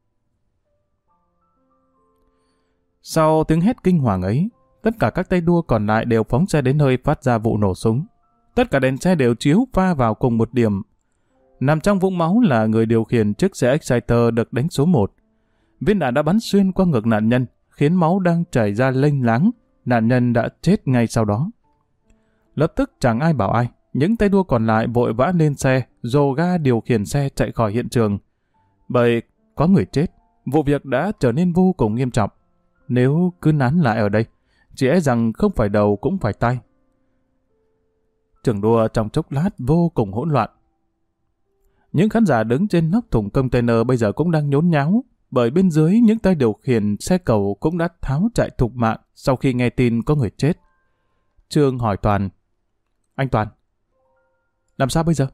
Sau tiếng hét kinh hoàng ấy, tất cả các tay đua còn lại đều phóng xe đến nơi phát ra vụ nổ súng. Tất cả đèn xe đều chiếu pha vào cùng một điểm. Nằm trong vũng máu là người điều khiển chiếc xe Exciter được đánh số 1. Viên đạn đã bắn xuyên qua ngực nạn nhân, khiến máu đang chảy ra lênh láng. Nạn nhân đã chết ngay sau đó. Lập tức chẳng ai bảo ai. Những tay đua còn lại vội vã lên xe, dồ ga điều khiển xe chạy khỏi hiện trường. Bởi có người chết, vụ việc đã trở nên vô cùng nghiêm trọng. Nếu cứ nán lại ở đây, chỉ e rằng không phải đầu cũng phải tay. Trường đua trong chốc lát vô cùng hỗn loạn. Những khán giả đứng trên nóc thùng container bây giờ cũng đang nhốn nháo, bởi bên dưới những tay điều khiển xe cầu cũng đã tháo chạy thục mạng sau khi nghe tin có người chết. Trương hỏi Toàn. Anh Toàn, làm sao bây giờ?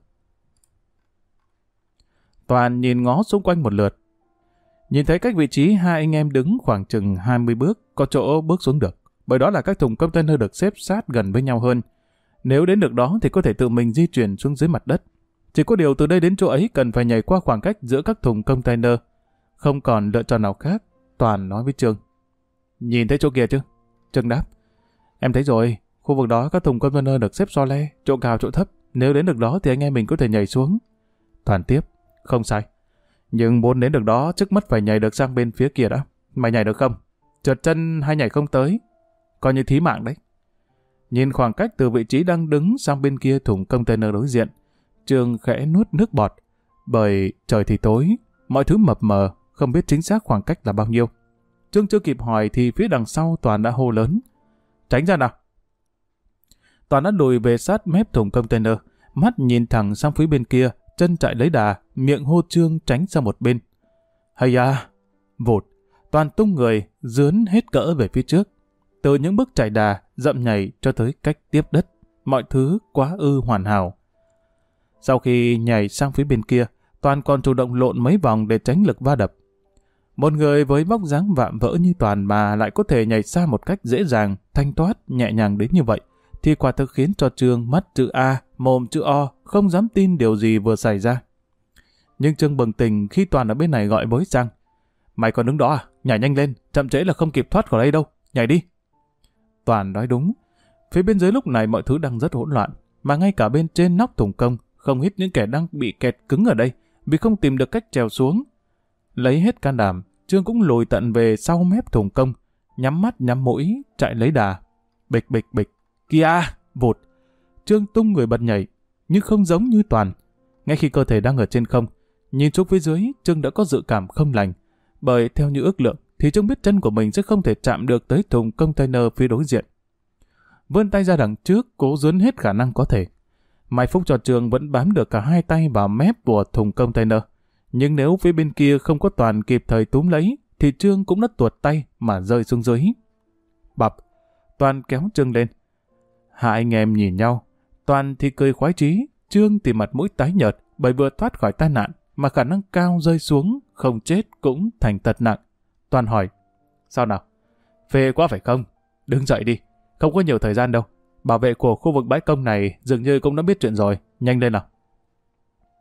Toàn nhìn ngó xung quanh một lượt. Nhìn thấy cách vị trí hai anh em đứng khoảng chừng 20 bước, có chỗ bước xuống được. Bởi đó là các thùng container được xếp sát gần với nhau hơn. Nếu đến được đó thì có thể tự mình di chuyển xuống dưới mặt đất. Chỉ có điều từ đây đến chỗ ấy cần phải nhảy qua khoảng cách giữa các thùng container. Không còn lựa chọn nào khác, Toàn nói với Trương. Nhìn thấy chỗ kia chứ? Trương đáp. Em thấy rồi, khu vực đó các thùng container được xếp so le, chỗ cao chỗ thấp. Nếu đến được đó thì anh em mình có thể nhảy xuống. Toàn tiếp. Không sai. Nhưng muốn đến được đó trước mắt phải nhảy được sang bên phía kia đã. Mày nhảy được không? Trượt chân hay nhảy không tới? Coi như thí mạng đấy. Nhìn khoảng cách từ vị trí đang đứng sang bên kia thùng container đối diện, Trương khẽ nuốt nước bọt. Bởi trời thì tối, mọi thứ mập mờ, không biết chính xác khoảng cách là bao nhiêu. Trương chưa kịp hỏi thì phía đằng sau Toàn đã hô lớn. Tránh ra nào! Toàn đã lùi về sát mép thùng container, mắt nhìn thẳng sang phía bên kia, chân chạy lấy đà, miệng hô Trương tránh sang một bên. Hay da! Vụt! Toàn tung người, dướn hết cỡ về phía trước. Từ những bước chạy đà, dậm nhảy cho tới cách tiếp đất, mọi thứ quá ư hoàn hảo. Sau khi nhảy sang phía bên kia, Toàn còn chủ động lộn mấy vòng để tránh lực va đập. Một người với vóc dáng vạm vỡ như Toàn mà lại có thể nhảy xa một cách dễ dàng, thanh toát, nhẹ nhàng đến như vậy, thì quả thực khiến cho Trương mắt chữ A, mồm chữ O, không dám tin điều gì vừa xảy ra. Nhưng Trương bừng tỉnh khi Toàn ở bên này gọi với sang. Mày còn đứng đó à? Nhảy nhanh lên, chậm trễ là không kịp thoát khỏi đây đâu, nhảy đi. Toàn nói đúng. Phía bên dưới lúc này mọi thứ đang rất hỗn loạn, mà ngay cả bên trên nóc thùng công, không ít những kẻ đang bị kẹt cứng ở đây vì không tìm được cách trèo xuống. Lấy hết can đảm, Trương cũng lùi tận về sau mép thùng công, nhắm mắt nhắm mũi, chạy lấy đà. Bịch bịch bịch, kia, vụt. Trương tung người bật nhảy, nhưng không giống như Toàn. Ngay khi cơ thể đang ở trên không, nhìn xuống phía dưới, Trương đã có dự cảm không lành. Bởi theo như ước lượng, thì Trương biết chân của mình sẽ không thể chạm được tới thùng container phía đối diện. Vươn tay ra đằng trước, cố dướn hết khả năng có thể. May phúc cho Trương vẫn bám được cả hai tay vào mép của thùng container. Nhưng nếu phía bên kia không có Toàn kịp thời túm lấy, thì Trương cũng đã tuột tay mà rơi xuống dưới. Bập, Toàn kéo Trương lên. Hai anh em nhìn nhau. Toàn thì cười khoái chí, Trương thì mặt mũi tái nhợt bởi vừa thoát khỏi tai nạn mà khả năng cao rơi xuống, không chết cũng thành tật nặng. Toàn hỏi, sao nào? Phê quá phải không? Đứng dậy đi, không có nhiều thời gian đâu. Bảo vệ của khu vực bãi công này dường như cũng đã biết chuyện rồi, nhanh lên nào.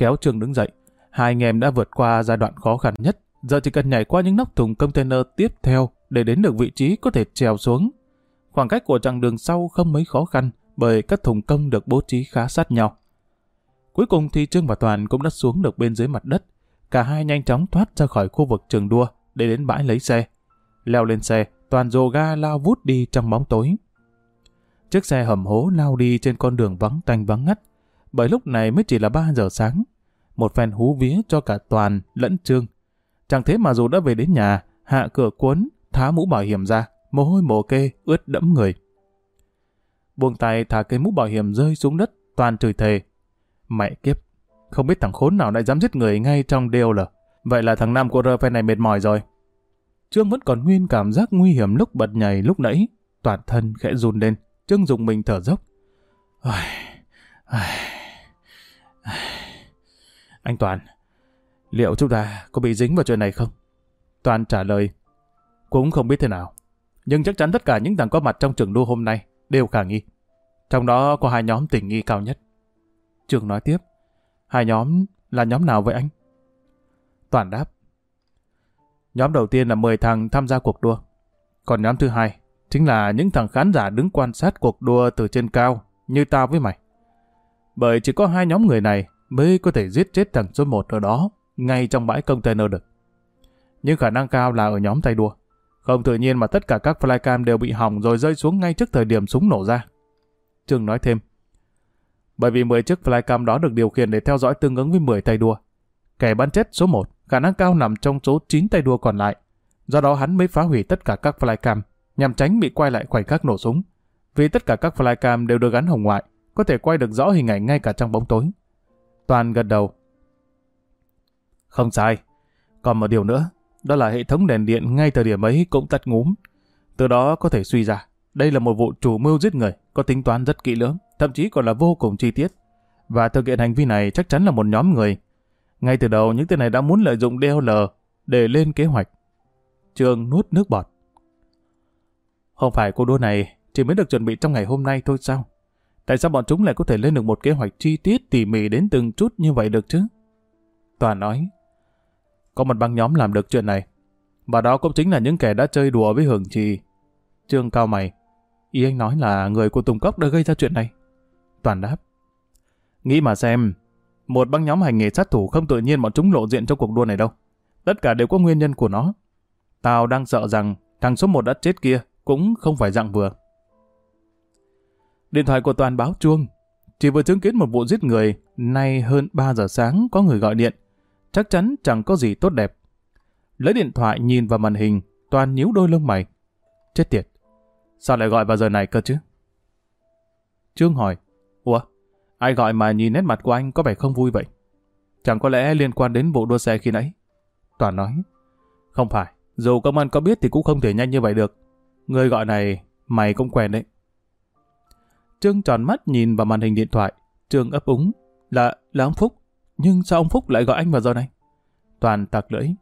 kéo Trương đứng dậy. Hai anh em đã vượt qua giai đoạn khó khăn nhất, giờ chỉ cần nhảy qua những nóc thùng container tiếp theo để đến được vị trí có thể trèo xuống. Khoảng cách của chặng đường sau không mấy khó khăn bởi các thùng công được bố trí khá sát nhau. Cuối cùng thì Trương và Toàn cũng đã xuống được bên dưới mặt đất. Cả hai nhanh chóng thoát ra khỏi khu vực trường đua để đến bãi lấy xe. Leo lên xe, Toàn dồ ga lao vút đi trong bóng tối. Chiếc xe hầm hố lao đi trên con đường vắng tanh vắng ngắt, bởi lúc này mới chỉ là 3 giờ sáng. Một phen hú vía cho cả Toàn lẫn Trương. Chẳng thế mà dù đã về đến nhà, hạ cửa cuốn, tháo mũ bảo hiểm ra, mồ hôi mồ kê ướt đẫm người. Buông tay thả cây mũ bảo hiểm rơi xuống đất, Toàn chửi thề. Mẹ kiếp, không biết thằng khốn nào lại dám giết người ngay trong DL. Vậy là thằng Nam của rơ phe này mệt mỏi rồi. Trương vẫn còn nguyên cảm giác nguy hiểm lúc bật nhảy lúc nãy. Toàn thân khẽ run lên, Trương dùng mình thở dốc. Anh Toàn, liệu chúng ta có bị dính vào chuyện này không? Toàn trả lời, cũng không biết thế nào. Nhưng chắc chắn tất cả những thằng có mặt trong trường đua hôm nay đều khả nghi. Trong đó có 2 nhóm tình nghi cao nhất. Trương nói tiếp, 2 nhóm là nhóm nào vậy anh? Toàn đáp, nhóm đầu tiên là 10 thằng tham gia cuộc đua. Còn nhóm thứ hai chính là những thằng khán giả đứng quan sát cuộc đua từ trên cao, như tao với mày. Bởi chỉ có 2 nhóm người này mới có thể giết chết thằng số 1 ở đó, ngay trong bãi container được. Nhưng khả năng cao là ở nhóm tay đua. Không tự nhiên mà tất cả các flycam đều bị hỏng rồi rơi xuống ngay trước thời điểm súng nổ ra. Trương nói thêm, bởi vì 10 chiếc flycam đó được điều khiển để theo dõi tương ứng với 10 tay đua. Kẻ bắn chết số 1 khả năng cao nằm trong số 9 tay đua còn lại. Do đó hắn mới phá hủy tất cả các flycam nhằm tránh bị quay lại khoảnh khắc nổ súng. Vì tất cả các flycam đều được gắn hồng ngoại, có thể quay được rõ hình ảnh ngay cả trong bóng tối. Toàn gật đầu. Không sai. Còn một điều nữa, đó là hệ thống đèn điện ngay thời điểm ấy cũng tắt ngúm. Từ đó có thể suy ra, đây là một vụ chủ mưu giết người, có tính toán rất kỹ lưỡng, thậm chí còn là vô cùng chi tiết. Và thực hiện hành vi này chắc chắn là một nhóm người. Ngay từ đầu, những tên này đã muốn lợi dụng DL để lên kế hoạch. Trương nuốt nước bọt. Không phải cuộc đua này chỉ mới được chuẩn bị trong ngày hôm nay thôi sao? Tại sao bọn chúng lại có thể lên được một kế hoạch chi tiết tỉ mỉ đến từng chút như vậy được chứ? Toàn nói, có một băng nhóm làm được chuyện này. Và đó cũng chính là những kẻ đã chơi đùa với Hưởng Trì. Trương cau mày. Ý anh nói là người của Tùng Cốc đã gây ra chuyện này. Toàn đáp, nghĩ mà xem, một băng nhóm hành nghề sát thủ không tự nhiên bọn chúng lộ diện trong cuộc đua này đâu. Tất cả đều có nguyên nhân của nó. Tao đang sợ rằng thằng số 1 đã chết kia cũng không phải dạng vừa. Điện thoại của Toàn báo chuông. Chỉ vừa chứng kiến một vụ giết người, nay hơn 3 giờ sáng có người gọi điện. Chắc chắn chẳng có gì tốt đẹp. Lấy điện thoại nhìn vào màn hình, Toàn nhíu đôi lông mày. Chết tiệt, sao lại gọi vào giờ này cơ chứ? Trương hỏi, ủa, ai gọi mà nhìn nét mặt của anh có vẻ không vui vậy? Chẳng có lẽ liên quan đến vụ đua xe khi nãy? Toàn nói, không phải, dù công an có biết thì cũng không thể nhanh như vậy được. Người gọi này, mày cũng quen đấy. Trương tròn mắt nhìn vào màn hình điện thoại. Trương ấp úng, là ông Phúc. Nhưng sao ông Phúc lại gọi anh vào giờ này? Toàn tặc lưỡi.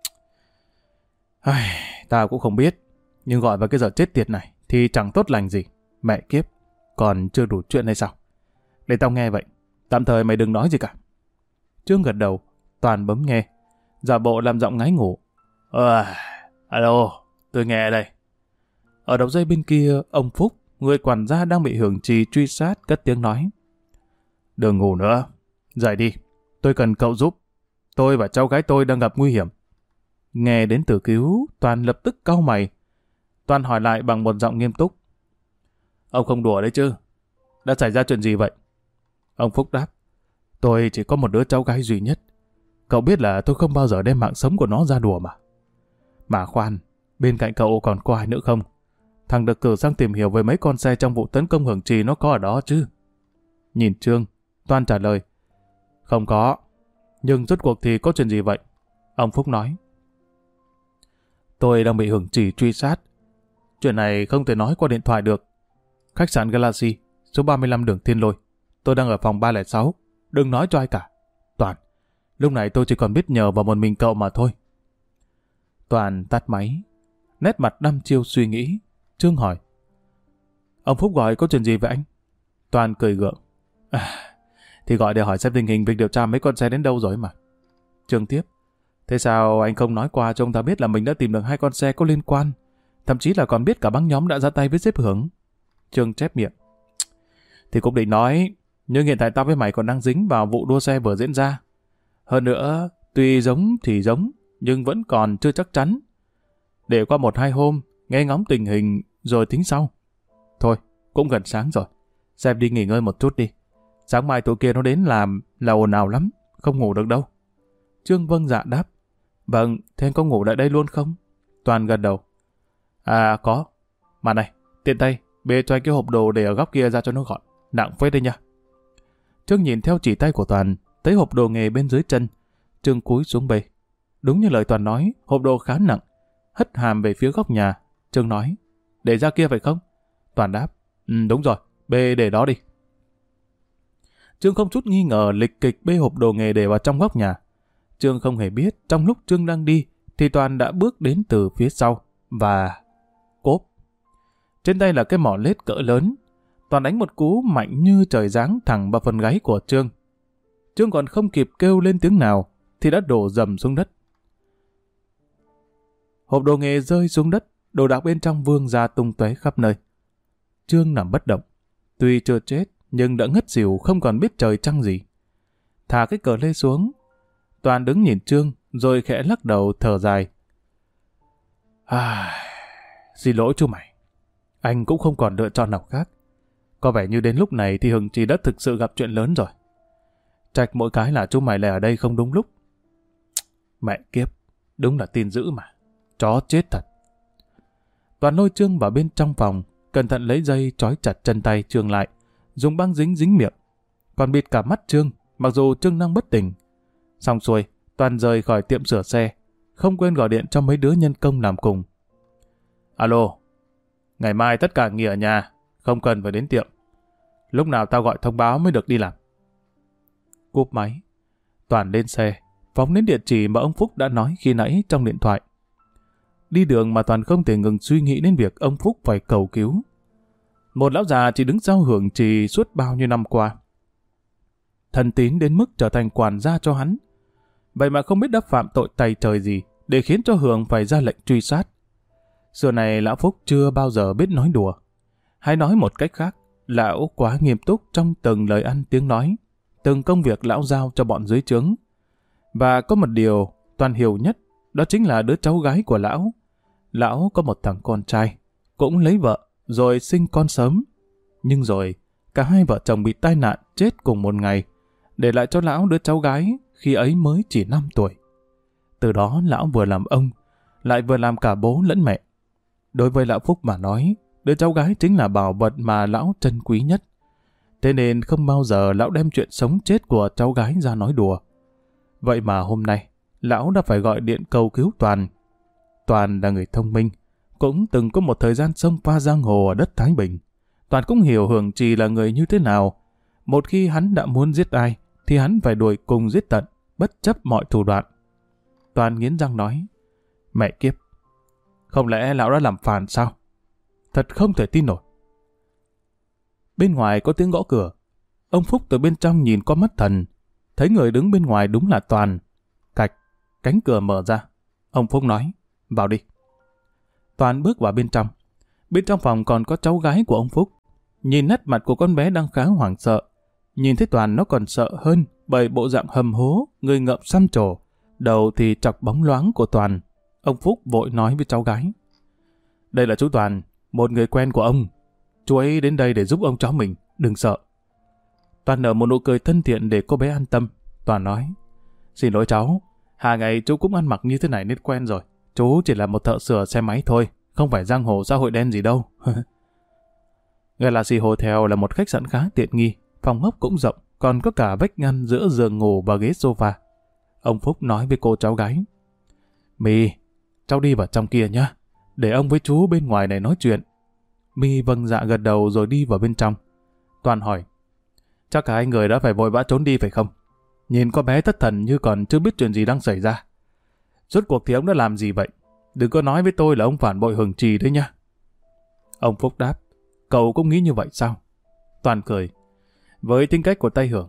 Tao cũng không biết. Nhưng gọi vào cái giờ chết tiệt này thì chẳng tốt lành gì. Mẹ kiếp, còn chưa đủ chuyện hay sao? Để tao nghe vậy. Tạm thời mày đừng nói gì cả. Trương gật đầu. Toàn bấm nghe. Giả bộ làm giọng ngái ngủ. Alo, tôi nghe đây. Ở đầu dây bên kia, ông Phúc, người quản gia đang bị Hưởng Trì truy sát, cất tiếng nói. Đừng ngủ nữa. Dậy đi. Tôi cần cậu giúp. Tôi và cháu gái tôi đang gặp nguy hiểm. Nghe đến từ cứu, Toàn lập tức cau mày. Toàn hỏi lại bằng một giọng nghiêm túc. Ông không đùa đấy chứ? Đã xảy ra chuyện gì vậy? Ông Phúc đáp. Tôi chỉ có một đứa cháu gái duy nhất. Cậu biết là tôi không bao giờ đem mạng sống của nó ra đùa mà. Mà khoan, bên cạnh cậu còn có ai nữa không? Thằng được cử sang tìm hiểu về mấy con xe trong vụ tấn công Hưởng Trì nó có ở đó chứ? Nhìn Trương, Toàn trả lời. Không có. Nhưng rốt cuộc thì có chuyện gì vậy? Ông Phúc nói. Tôi đang bị Hưởng Trì truy sát. Chuyện này không thể nói qua điện thoại được. Khách sạn Galaxy, số 35 đường Thiên Lôi. Tôi đang ở phòng 306. Đừng nói cho ai cả. Toàn, lúc này tôi chỉ còn biết nhờ vào một mình cậu mà thôi. Toàn tắt máy. Nét mặt đăm chiêu suy nghĩ. Trương hỏi. Ông Phúc gọi có chuyện gì vậy anh? Toàn cười gượng. Thì gọi để hỏi xem tình hình việc điều tra mấy con xe đến đâu rồi mà. Trương tiếp. Thế sao anh không nói qua cho ông ta biết là mình đã tìm được 2 con xe có liên quan, thậm chí là còn biết cả băng nhóm đã ra tay với sếp Hưởng? Trương chép miệng. Thì cũng định nói, nhưng hiện tại tao với mày còn đang dính vào vụ đua xe vừa diễn ra. Hơn nữa, tuy giống thì giống, nhưng vẫn còn chưa chắc chắn. Để qua 1-2 hôm, nghe ngóng tình hình rồi tính sau. Thôi, cũng gần sáng rồi. Xem đi nghỉ ngơi một chút đi. Sáng mai tụi kia nó đến làm là ồn ào lắm, không ngủ được đâu. Trương vâng dạ đáp. Vâng, thế anh có ngủ lại đây luôn không? Toàn gật đầu. À có. Mà này, tiện tay, bê cho anh cái hộp đồ để ở góc kia ra cho nó gọn. Nặng phết đấy nha. Trương nhìn theo chỉ tay của Toàn, thấy hộp đồ nghề bên dưới chân. Trương cúi xuống bê. Đúng như lời Toàn nói, hộp đồ khá nặng. Hất hàm về phía góc nhà. Trương nói, để ra kia phải không? Toàn đáp, đúng rồi, bê để đó đi. Trương không chút nghi ngờ lịch kịch bê hộp đồ nghề để vào trong góc nhà. Trương không hề biết trong lúc Trương đang đi thì Toàn đã bước đến từ phía sau và cốp. Trên tay là cái mỏ lết cỡ lớn. Toàn đánh một cú mạnh như trời giáng thẳng vào phần gáy của Trương. Trương còn không kịp kêu lên tiếng nào thì đã đổ dầm xuống đất. Hộp đồ nghề rơi xuống đất, đồ đạc bên trong vương ra tung tóe khắp nơi. Trương nằm bất động. Tuy chưa chết nhưng đã ngất xỉu không còn biết trời trăng gì. Thả cái cờ lê xuống. Toàn đứng nhìn Trương rồi khẽ lắc đầu thở dài. Xin lỗi chú mày. Anh cũng không còn lựa chọn nào khác. Có vẻ như đến lúc này thì Hừng Trì đã thực sự gặp chuyện lớn rồi. Trách mỗi cái là chú mày lại ở đây không đúng lúc. Mẹ kiếp, đúng là tin dữ mà. Chó chết thật. Toàn lôi Trương vào bên trong phòng, cẩn thận lấy dây trói chặt chân tay Trương lại, dùng băng dính miệng, còn bịt cả mắt Trương, mặc dù Trương đang bất tỉnh. Xong xuôi, Toàn rời khỏi tiệm sửa xe, không quên gọi điện cho mấy đứa nhân công làm cùng. Alo, ngày mai tất cả nghỉ ở nhà, không cần phải đến tiệm. Lúc nào tao gọi thông báo mới được đi làm. Cúp máy, Toàn lên xe, phóng đến địa chỉ mà ông Phúc đã nói khi nãy trong điện thoại. Đi đường mà Toàn không thể ngừng suy nghĩ đến việc ông Phúc phải cầu cứu. Một lão già chỉ đứng sau Hưởng Trì suốt bao nhiêu năm qua. Thân tín đến mức trở thành quản gia cho hắn. Vậy mà không biết đã phạm tội tày trời gì để khiến cho Hưởng phải ra lệnh truy sát. Xưa này lão Phúc chưa bao giờ biết nói đùa. Hay nói một cách khác, lão quá nghiêm túc trong từng lời ăn tiếng nói, từng công việc lão giao cho bọn dưới trướng. Và có một điều Toàn hiểu nhất, đó chính là đứa cháu gái của lão. Lão có một thằng con trai, cũng lấy vợ, rồi sinh con sớm. Nhưng rồi, cả hai vợ chồng bị tai nạn chết cùng một ngày, để lại cho lão đứa cháu gái khi ấy mới chỉ 5 tuổi. Từ đó lão vừa làm ông, lại vừa làm cả bố lẫn mẹ. Đối với lão Phúc mà nói, đứa cháu gái chính là bảo vật mà lão trân quý nhất. Thế nên không bao giờ lão đem chuyện sống chết của cháu gái ra nói đùa. Vậy mà hôm nay, lão đã phải gọi điện cầu cứu Toàn. Toàn là người thông minh, cũng từng có một thời gian xông pha giang hồ ở đất Thái Bình. Toàn cũng hiểu Hưởng Trì là người như thế nào. Một khi hắn đã muốn giết ai, thì hắn phải đuổi cùng giết tận, bất chấp mọi thủ đoạn. Toàn nghiến răng nói, mẹ kiếp, không lẽ lão đã làm phản sao? Thật không thể tin nổi. Bên ngoài có tiếng gõ cửa. Ông Phúc từ bên trong nhìn qua mắt thần, thấy người đứng bên ngoài đúng là Toàn. Cạch, cánh cửa mở ra. Ông Phúc nói, vào đi. Toàn bước vào bên trong. Bên trong phòng còn có cháu gái của ông Phúc. Nhìn nét mặt của con bé đang khá hoảng sợ. Nhìn thấy Toàn nó còn sợ hơn bởi bộ dạng hầm hố, người ngợm xăm trổ, đầu thì chọc bóng loáng của Toàn. Ông Phúc vội nói với cháu gái, đây là chú Toàn, một người quen của ông. Chú ấy đến đây để giúp ông cháu mình, đừng sợ. Toàn nở một nụ cười thân thiện để cô bé an tâm. Toàn nói, xin lỗi cháu, hàng ngày chú cũng ăn mặc như thế này nên quen rồi. Chú chỉ là một thợ sửa xe máy thôi, không phải giang hồ xã hội đen gì đâu. Galaxy Hotel là một khách sạn khá tiện nghi, phòng ốc cũng rộng, còn có cả vách ngăn giữa giường ngủ và ghế sofa. Ông Phúc nói với cô cháu gái, My, cháu đi vào trong kia nhá, để ông với chú bên ngoài này nói chuyện. My vâng dạ gật đầu rồi đi vào bên trong. Toàn hỏi, chắc cả hai người đã phải vội vã trốn đi phải không? Nhìn con bé thất thần như còn chưa biết chuyện gì đang xảy ra. Rốt cuộc thì ông đã làm gì vậy? Đừng có nói với tôi là ông phản bội Hưởng Trì đấy nhá. Ông Phúc đáp, cậu cũng nghĩ như vậy sao? Toàn cười. Với tính cách của Tây Hưởng,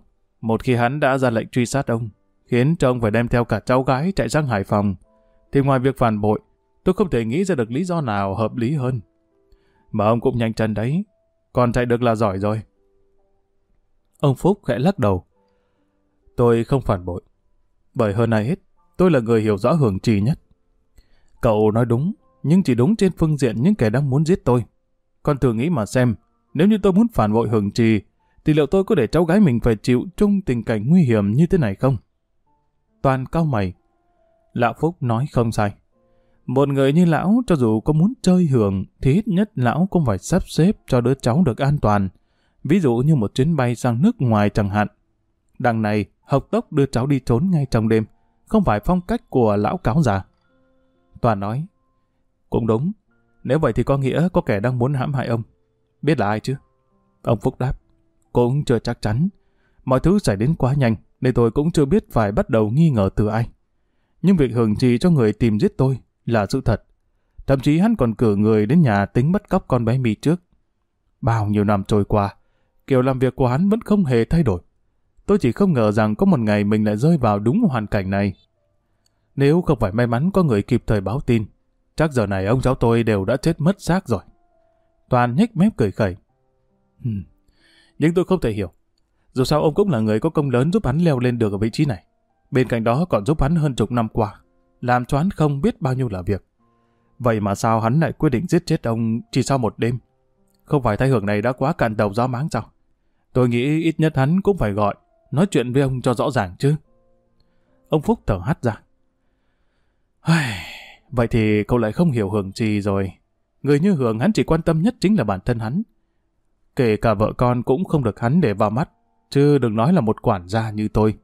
Một khi hắn đã ra lệnh truy sát ông, khiến cho ông phải đem theo cả cháu gái chạy sang Hải Phòng, thì ngoài việc phản bội, tôi không thể nghĩ ra được lý do nào hợp lý hơn. Mà ông cũng nhanh chân đấy, còn chạy được là giỏi rồi. Ông Phúc khẽ lắc đầu. Tôi không phản bội, bởi hơn ai hết, tôi là người hiểu rõ Hường Trì nhất. Cậu nói đúng, nhưng chỉ đúng trên phương diện những kẻ đang muốn giết tôi. Con thử nghĩ mà xem, nếu như tôi muốn phản bội Hường Trì, thì liệu tôi có để cháu gái mình phải chịu chung tình cảnh nguy hiểm như thế này không? Toàn cau mày. Lão Phúc nói không sai. Một người như lão, cho dù có muốn chơi Hường, thì ít nhất lão cũng phải sắp xếp cho đứa cháu được an toàn. Ví dụ như một chuyến bay sang nước ngoài chẳng hạn. Đằng này, học tốc đưa cháu đi trốn ngay trong đêm, không phải phong cách của lão cáo già. Toàn nói, cũng đúng, nếu vậy thì có nghĩa có kẻ đang muốn hãm hại ông. Biết là ai chứ? Ông Phúc đáp, cũng chưa chắc chắn. Mọi thứ xảy đến quá nhanh, nên tôi cũng chưa biết phải bắt đầu nghi ngờ từ ai. Nhưng việc Hường Trì cho người tìm giết tôi là sự thật. Thậm chí hắn còn cử người đến nhà tính bắt cóc con bé My trước. Bao nhiêu năm trôi qua, kiểu làm việc của hắn vẫn không hề thay đổi. Tôi chỉ không ngờ rằng có một ngày mình lại rơi vào đúng hoàn cảnh này. Nếu không phải may mắn có người kịp thời báo tin, chắc giờ này ông cháu tôi đều đã chết mất xác rồi. Toàn nhếch mép cười khẩy. Nhưng tôi không thể hiểu. Dù sao ông cũng là người có công lớn giúp hắn leo lên được ở vị trí này. Bên cạnh đó còn giúp hắn hơn chục năm qua, làm cho hắn không biết bao nhiêu là việc. Vậy mà sao hắn lại quyết định giết chết ông chỉ sau một đêm? Không phải thay Hưởng này đã quá cạn đầu gió máng sao? Tôi nghĩ ít nhất hắn cũng phải gọi, nói chuyện với ông cho rõ ràng chứ. Ông Phúc thở hắt ra. Vậy thì cậu lại không hiểu Hường Trì rồi. Người như Hường hắn chỉ quan tâm nhất chính là bản thân hắn. Kể cả vợ con cũng không được hắn để vào mắt, chứ đừng nói là một quản gia như tôi.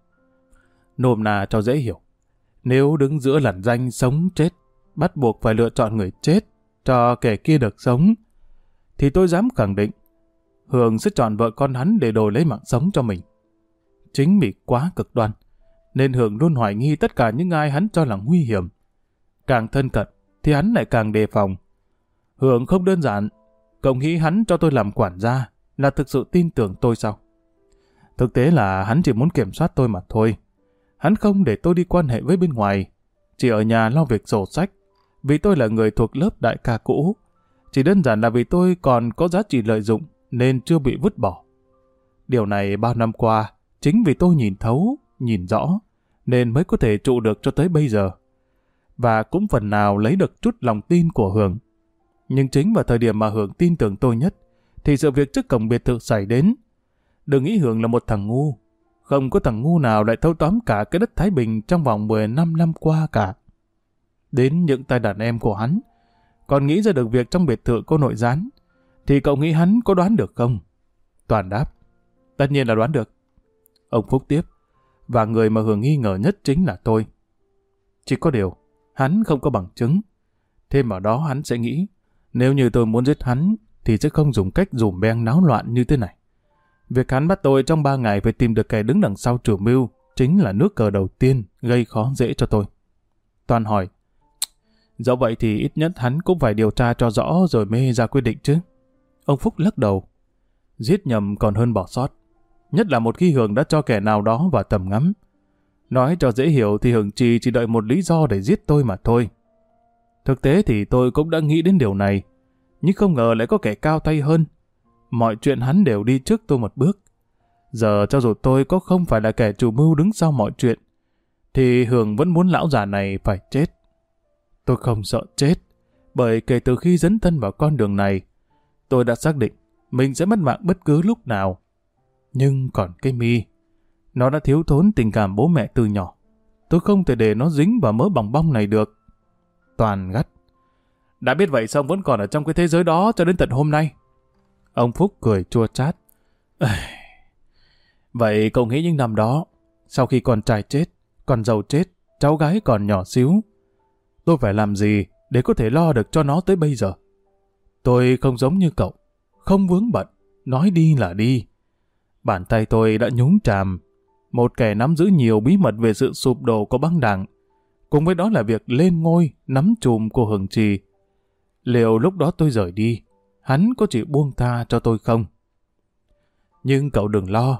Nôm na cho dễ hiểu. Nếu đứng giữa lằn ranh sống chết, bắt buộc phải lựa chọn người chết cho kẻ kia được sống, thì tôi dám khẳng định Hường sẽ chọn vợ con hắn để đổi lấy mạng sống cho mình. Chính vì quá cực đoan, nên Hường luôn hoài nghi tất cả những ai hắn cho là nguy hiểm. Càng thân cận thì hắn lại càng đề phòng. Hường không đơn giản, cậu nghĩ hắn cho tôi làm quản gia là thực sự tin tưởng tôi sao? Thực tế là hắn chỉ muốn kiểm soát tôi mà thôi. Hắn không để tôi đi quan hệ với bên ngoài, chỉ ở nhà lo việc sổ sách, vì tôi là người thuộc lớp đại ca cũ. Chỉ đơn giản là vì tôi còn có giá trị lợi dụng nên chưa bị vứt bỏ. Điều này bao năm qua, chính vì tôi nhìn thấu, nhìn rõ, nên mới có thể trụ được cho tới bây giờ. Và cũng phần nào lấy được chút lòng tin của Hường. Nhưng chính vào thời điểm mà Hường tin tưởng tôi nhất, thì sự việc trước cổng biệt thự xảy đến. Đừng nghĩ Hường là một thằng ngu. Không có thằng ngu nào lại thâu tóm cả cái đất Thái Bình trong vòng 15 năm qua cả. Đến những tay đàn em của hắn, còn nghĩ ra được việc trong biệt thự có nội gián, thì cậu nghĩ hắn có đoán được không? Toàn đáp, tất nhiên là đoán được. Ông Phúc tiếp, và người mà Hường nghi ngờ nhất chính là tôi. Chỉ có điều, hắn không có bằng chứng. Thêm vào đó hắn sẽ nghĩ, nếu như tôi muốn giết hắn, thì sẽ không dùng cách dùm beng náo loạn như thế này. Việc hắn bắt tôi trong 3 ngày phải tìm được kẻ đứng đằng sau chủ mưu chính là nước cờ đầu tiên gây khó dễ cho tôi. Toàn hỏi, dẫu vậy thì ít nhất hắn cũng phải điều tra cho rõ rồi mới ra quyết định chứ. Ông Phúc lắc đầu, giết nhầm còn hơn bỏ sót. Nhất là một khi Hường đã cho kẻ nào đó vào tầm ngắm. Nói cho dễ hiểu thì Hường chỉ đợi một lý do để giết tôi mà thôi. Thực tế thì tôi cũng đã nghĩ đến điều này, nhưng không ngờ lại có kẻ cao tay hơn. Mọi chuyện hắn đều đi trước tôi một bước. Giờ cho dù tôi có không phải là kẻ chủ mưu đứng sau mọi chuyện, thì Hường vẫn muốn lão già này phải chết. Tôi không sợ chết, bởi kể từ khi dấn thân vào con đường này, tôi đã xác định mình sẽ mất mạng bất cứ lúc nào. Nhưng còn cái My, nó đã thiếu thốn tình cảm bố mẹ từ nhỏ. Tôi không thể để nó dính vào mớ bòng bong này được. Toàn gắt, đã biết vậy xong vẫn còn ở trong cái thế giới đó cho đến tận hôm nay. Ông Phúc cười chua chát. Vậy cậu nghĩ những năm đó, sau khi con trai chết, con dâu chết, cháu gái còn nhỏ xíu, tôi phải làm gì để có thể lo được cho nó tới bây giờ? Tôi không giống như cậu, không vướng bận, nói đi là đi. Bàn tay tôi đã nhúng chàm một kẻ nắm giữ nhiều bí mật về sự sụp đổ của băng đảng, cùng với đó là việc lên ngôi nắm chùm của Hường Trì. Liệu lúc đó tôi rời đi, hắn có chịu buông tha cho tôi không? Nhưng cậu đừng lo,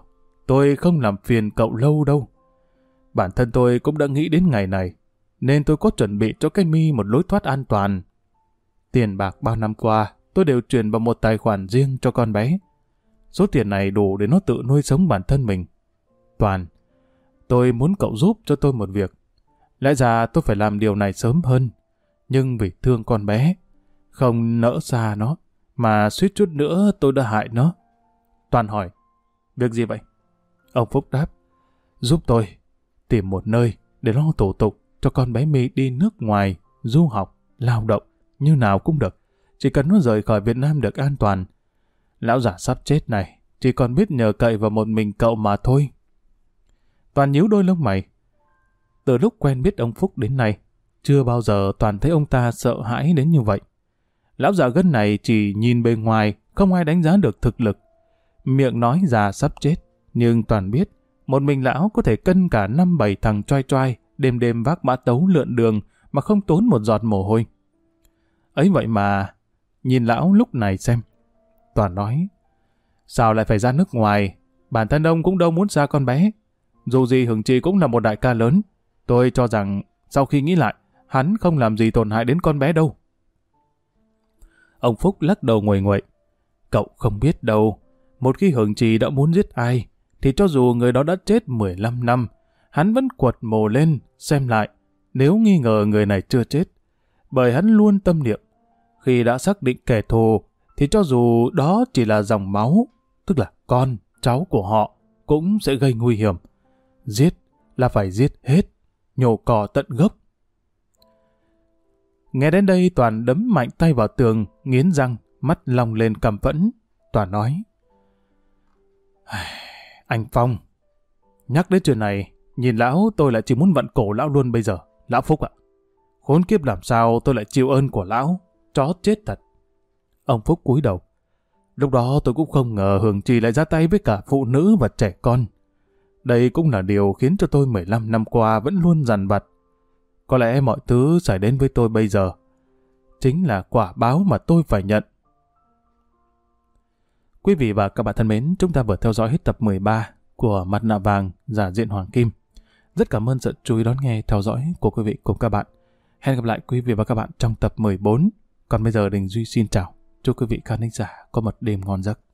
tôi không làm phiền cậu lâu đâu. Bản thân tôi cũng đã nghĩ đến ngày này, nên tôi có chuẩn bị cho cái Mi một lối thoát an toàn. Tiền bạc bao năm qua, tôi đều chuyển vào một tài khoản riêng cho con bé. Số tiền này đủ để nó tự nuôi sống bản thân mình. Toàn, tôi muốn cậu giúp cho tôi một việc. Lẽ ra tôi phải làm điều này sớm hơn, nhưng vì thương con bé, không nỡ xa nó, mà suýt chút nữa tôi đã hại nó. Toàn hỏi, việc gì vậy? Ông Phúc đáp, giúp tôi tìm một nơi để lo thủ tục cho con bé My đi nước ngoài, du học, lao động, như nào cũng được. Chỉ cần nó rời khỏi Việt Nam được an toàn. Lão già sắp chết này, chỉ còn biết nhờ cậy vào một mình cậu mà thôi. Toàn nhíu đôi lông mày. Từ lúc quen biết ông Phúc đến nay, chưa bao giờ Toàn thấy ông ta sợ hãi đến như vậy. Lão già gân này chỉ nhìn bề ngoài, không ai đánh giá được thực lực. Miệng nói già sắp chết, nhưng Toàn biết, một mình lão có thể cân cả 5-7 thằng choai choai, đêm đêm vác mã tấu lượn đường mà không tốn một giọt mồ hôi. Ấy vậy mà, nhìn lão lúc này xem. Toàn nói, sao lại phải ra nước ngoài? Bản thân ông cũng đâu muốn xa con bé. Dù gì Hưng Chi cũng là một đại ca lớn. Tôi cho rằng, sau khi nghĩ lại, hắn không làm gì tổn hại đến con bé đâu. Ông Phúc lắc đầu nguầy nguậy. Cậu không biết đâu, một khi Hưng Chi đã muốn giết ai, thì cho dù người đó đã chết 15 năm, hắn vẫn quật mồ lên, xem lại, nếu nghi ngờ người này chưa chết. Bởi hắn luôn tâm niệm, khi đã xác định kẻ thù, thì cho dù đó chỉ là dòng máu, tức là con, cháu của họ, cũng sẽ gây nguy hiểm. Giết là phải giết hết, nhổ cỏ tận gốc. Nghe đến đây Toàn đấm mạnh tay vào tường, nghiến răng, mắt long lên căm phẫn. Toàn nói, anh Phong, nhắc đến chuyện này, nhìn lão tôi lại chỉ muốn vặn cổ lão luôn bây giờ. Lão Phúc ạ, khốn kiếp làm sao tôi lại chịu ơn của lão, chó chết thật. Ông Phúc cúi đầu. Lúc đó tôi cũng không ngờ Hường Trì lại ra tay với cả phụ nữ và trẻ con. Đây cũng là điều khiến cho tôi 15 năm qua vẫn luôn dằn vặt. Có lẽ mọi thứ xảy đến với tôi bây giờ chính là quả báo mà tôi phải nhận. Quý vị và các bạn thân mến, chúng ta vừa theo dõi hết tập 13 của Mặt nạ vàng giả diện Hoàng Kim. Rất cảm ơn sự chú ý đón nghe theo dõi của quý vị cùng các bạn. Hẹn gặp lại quý vị và các bạn trong tập 14. Còn bây giờ Đình Duy xin chào. Chúc quý vị khán thính giả có một đêm ngon giấc.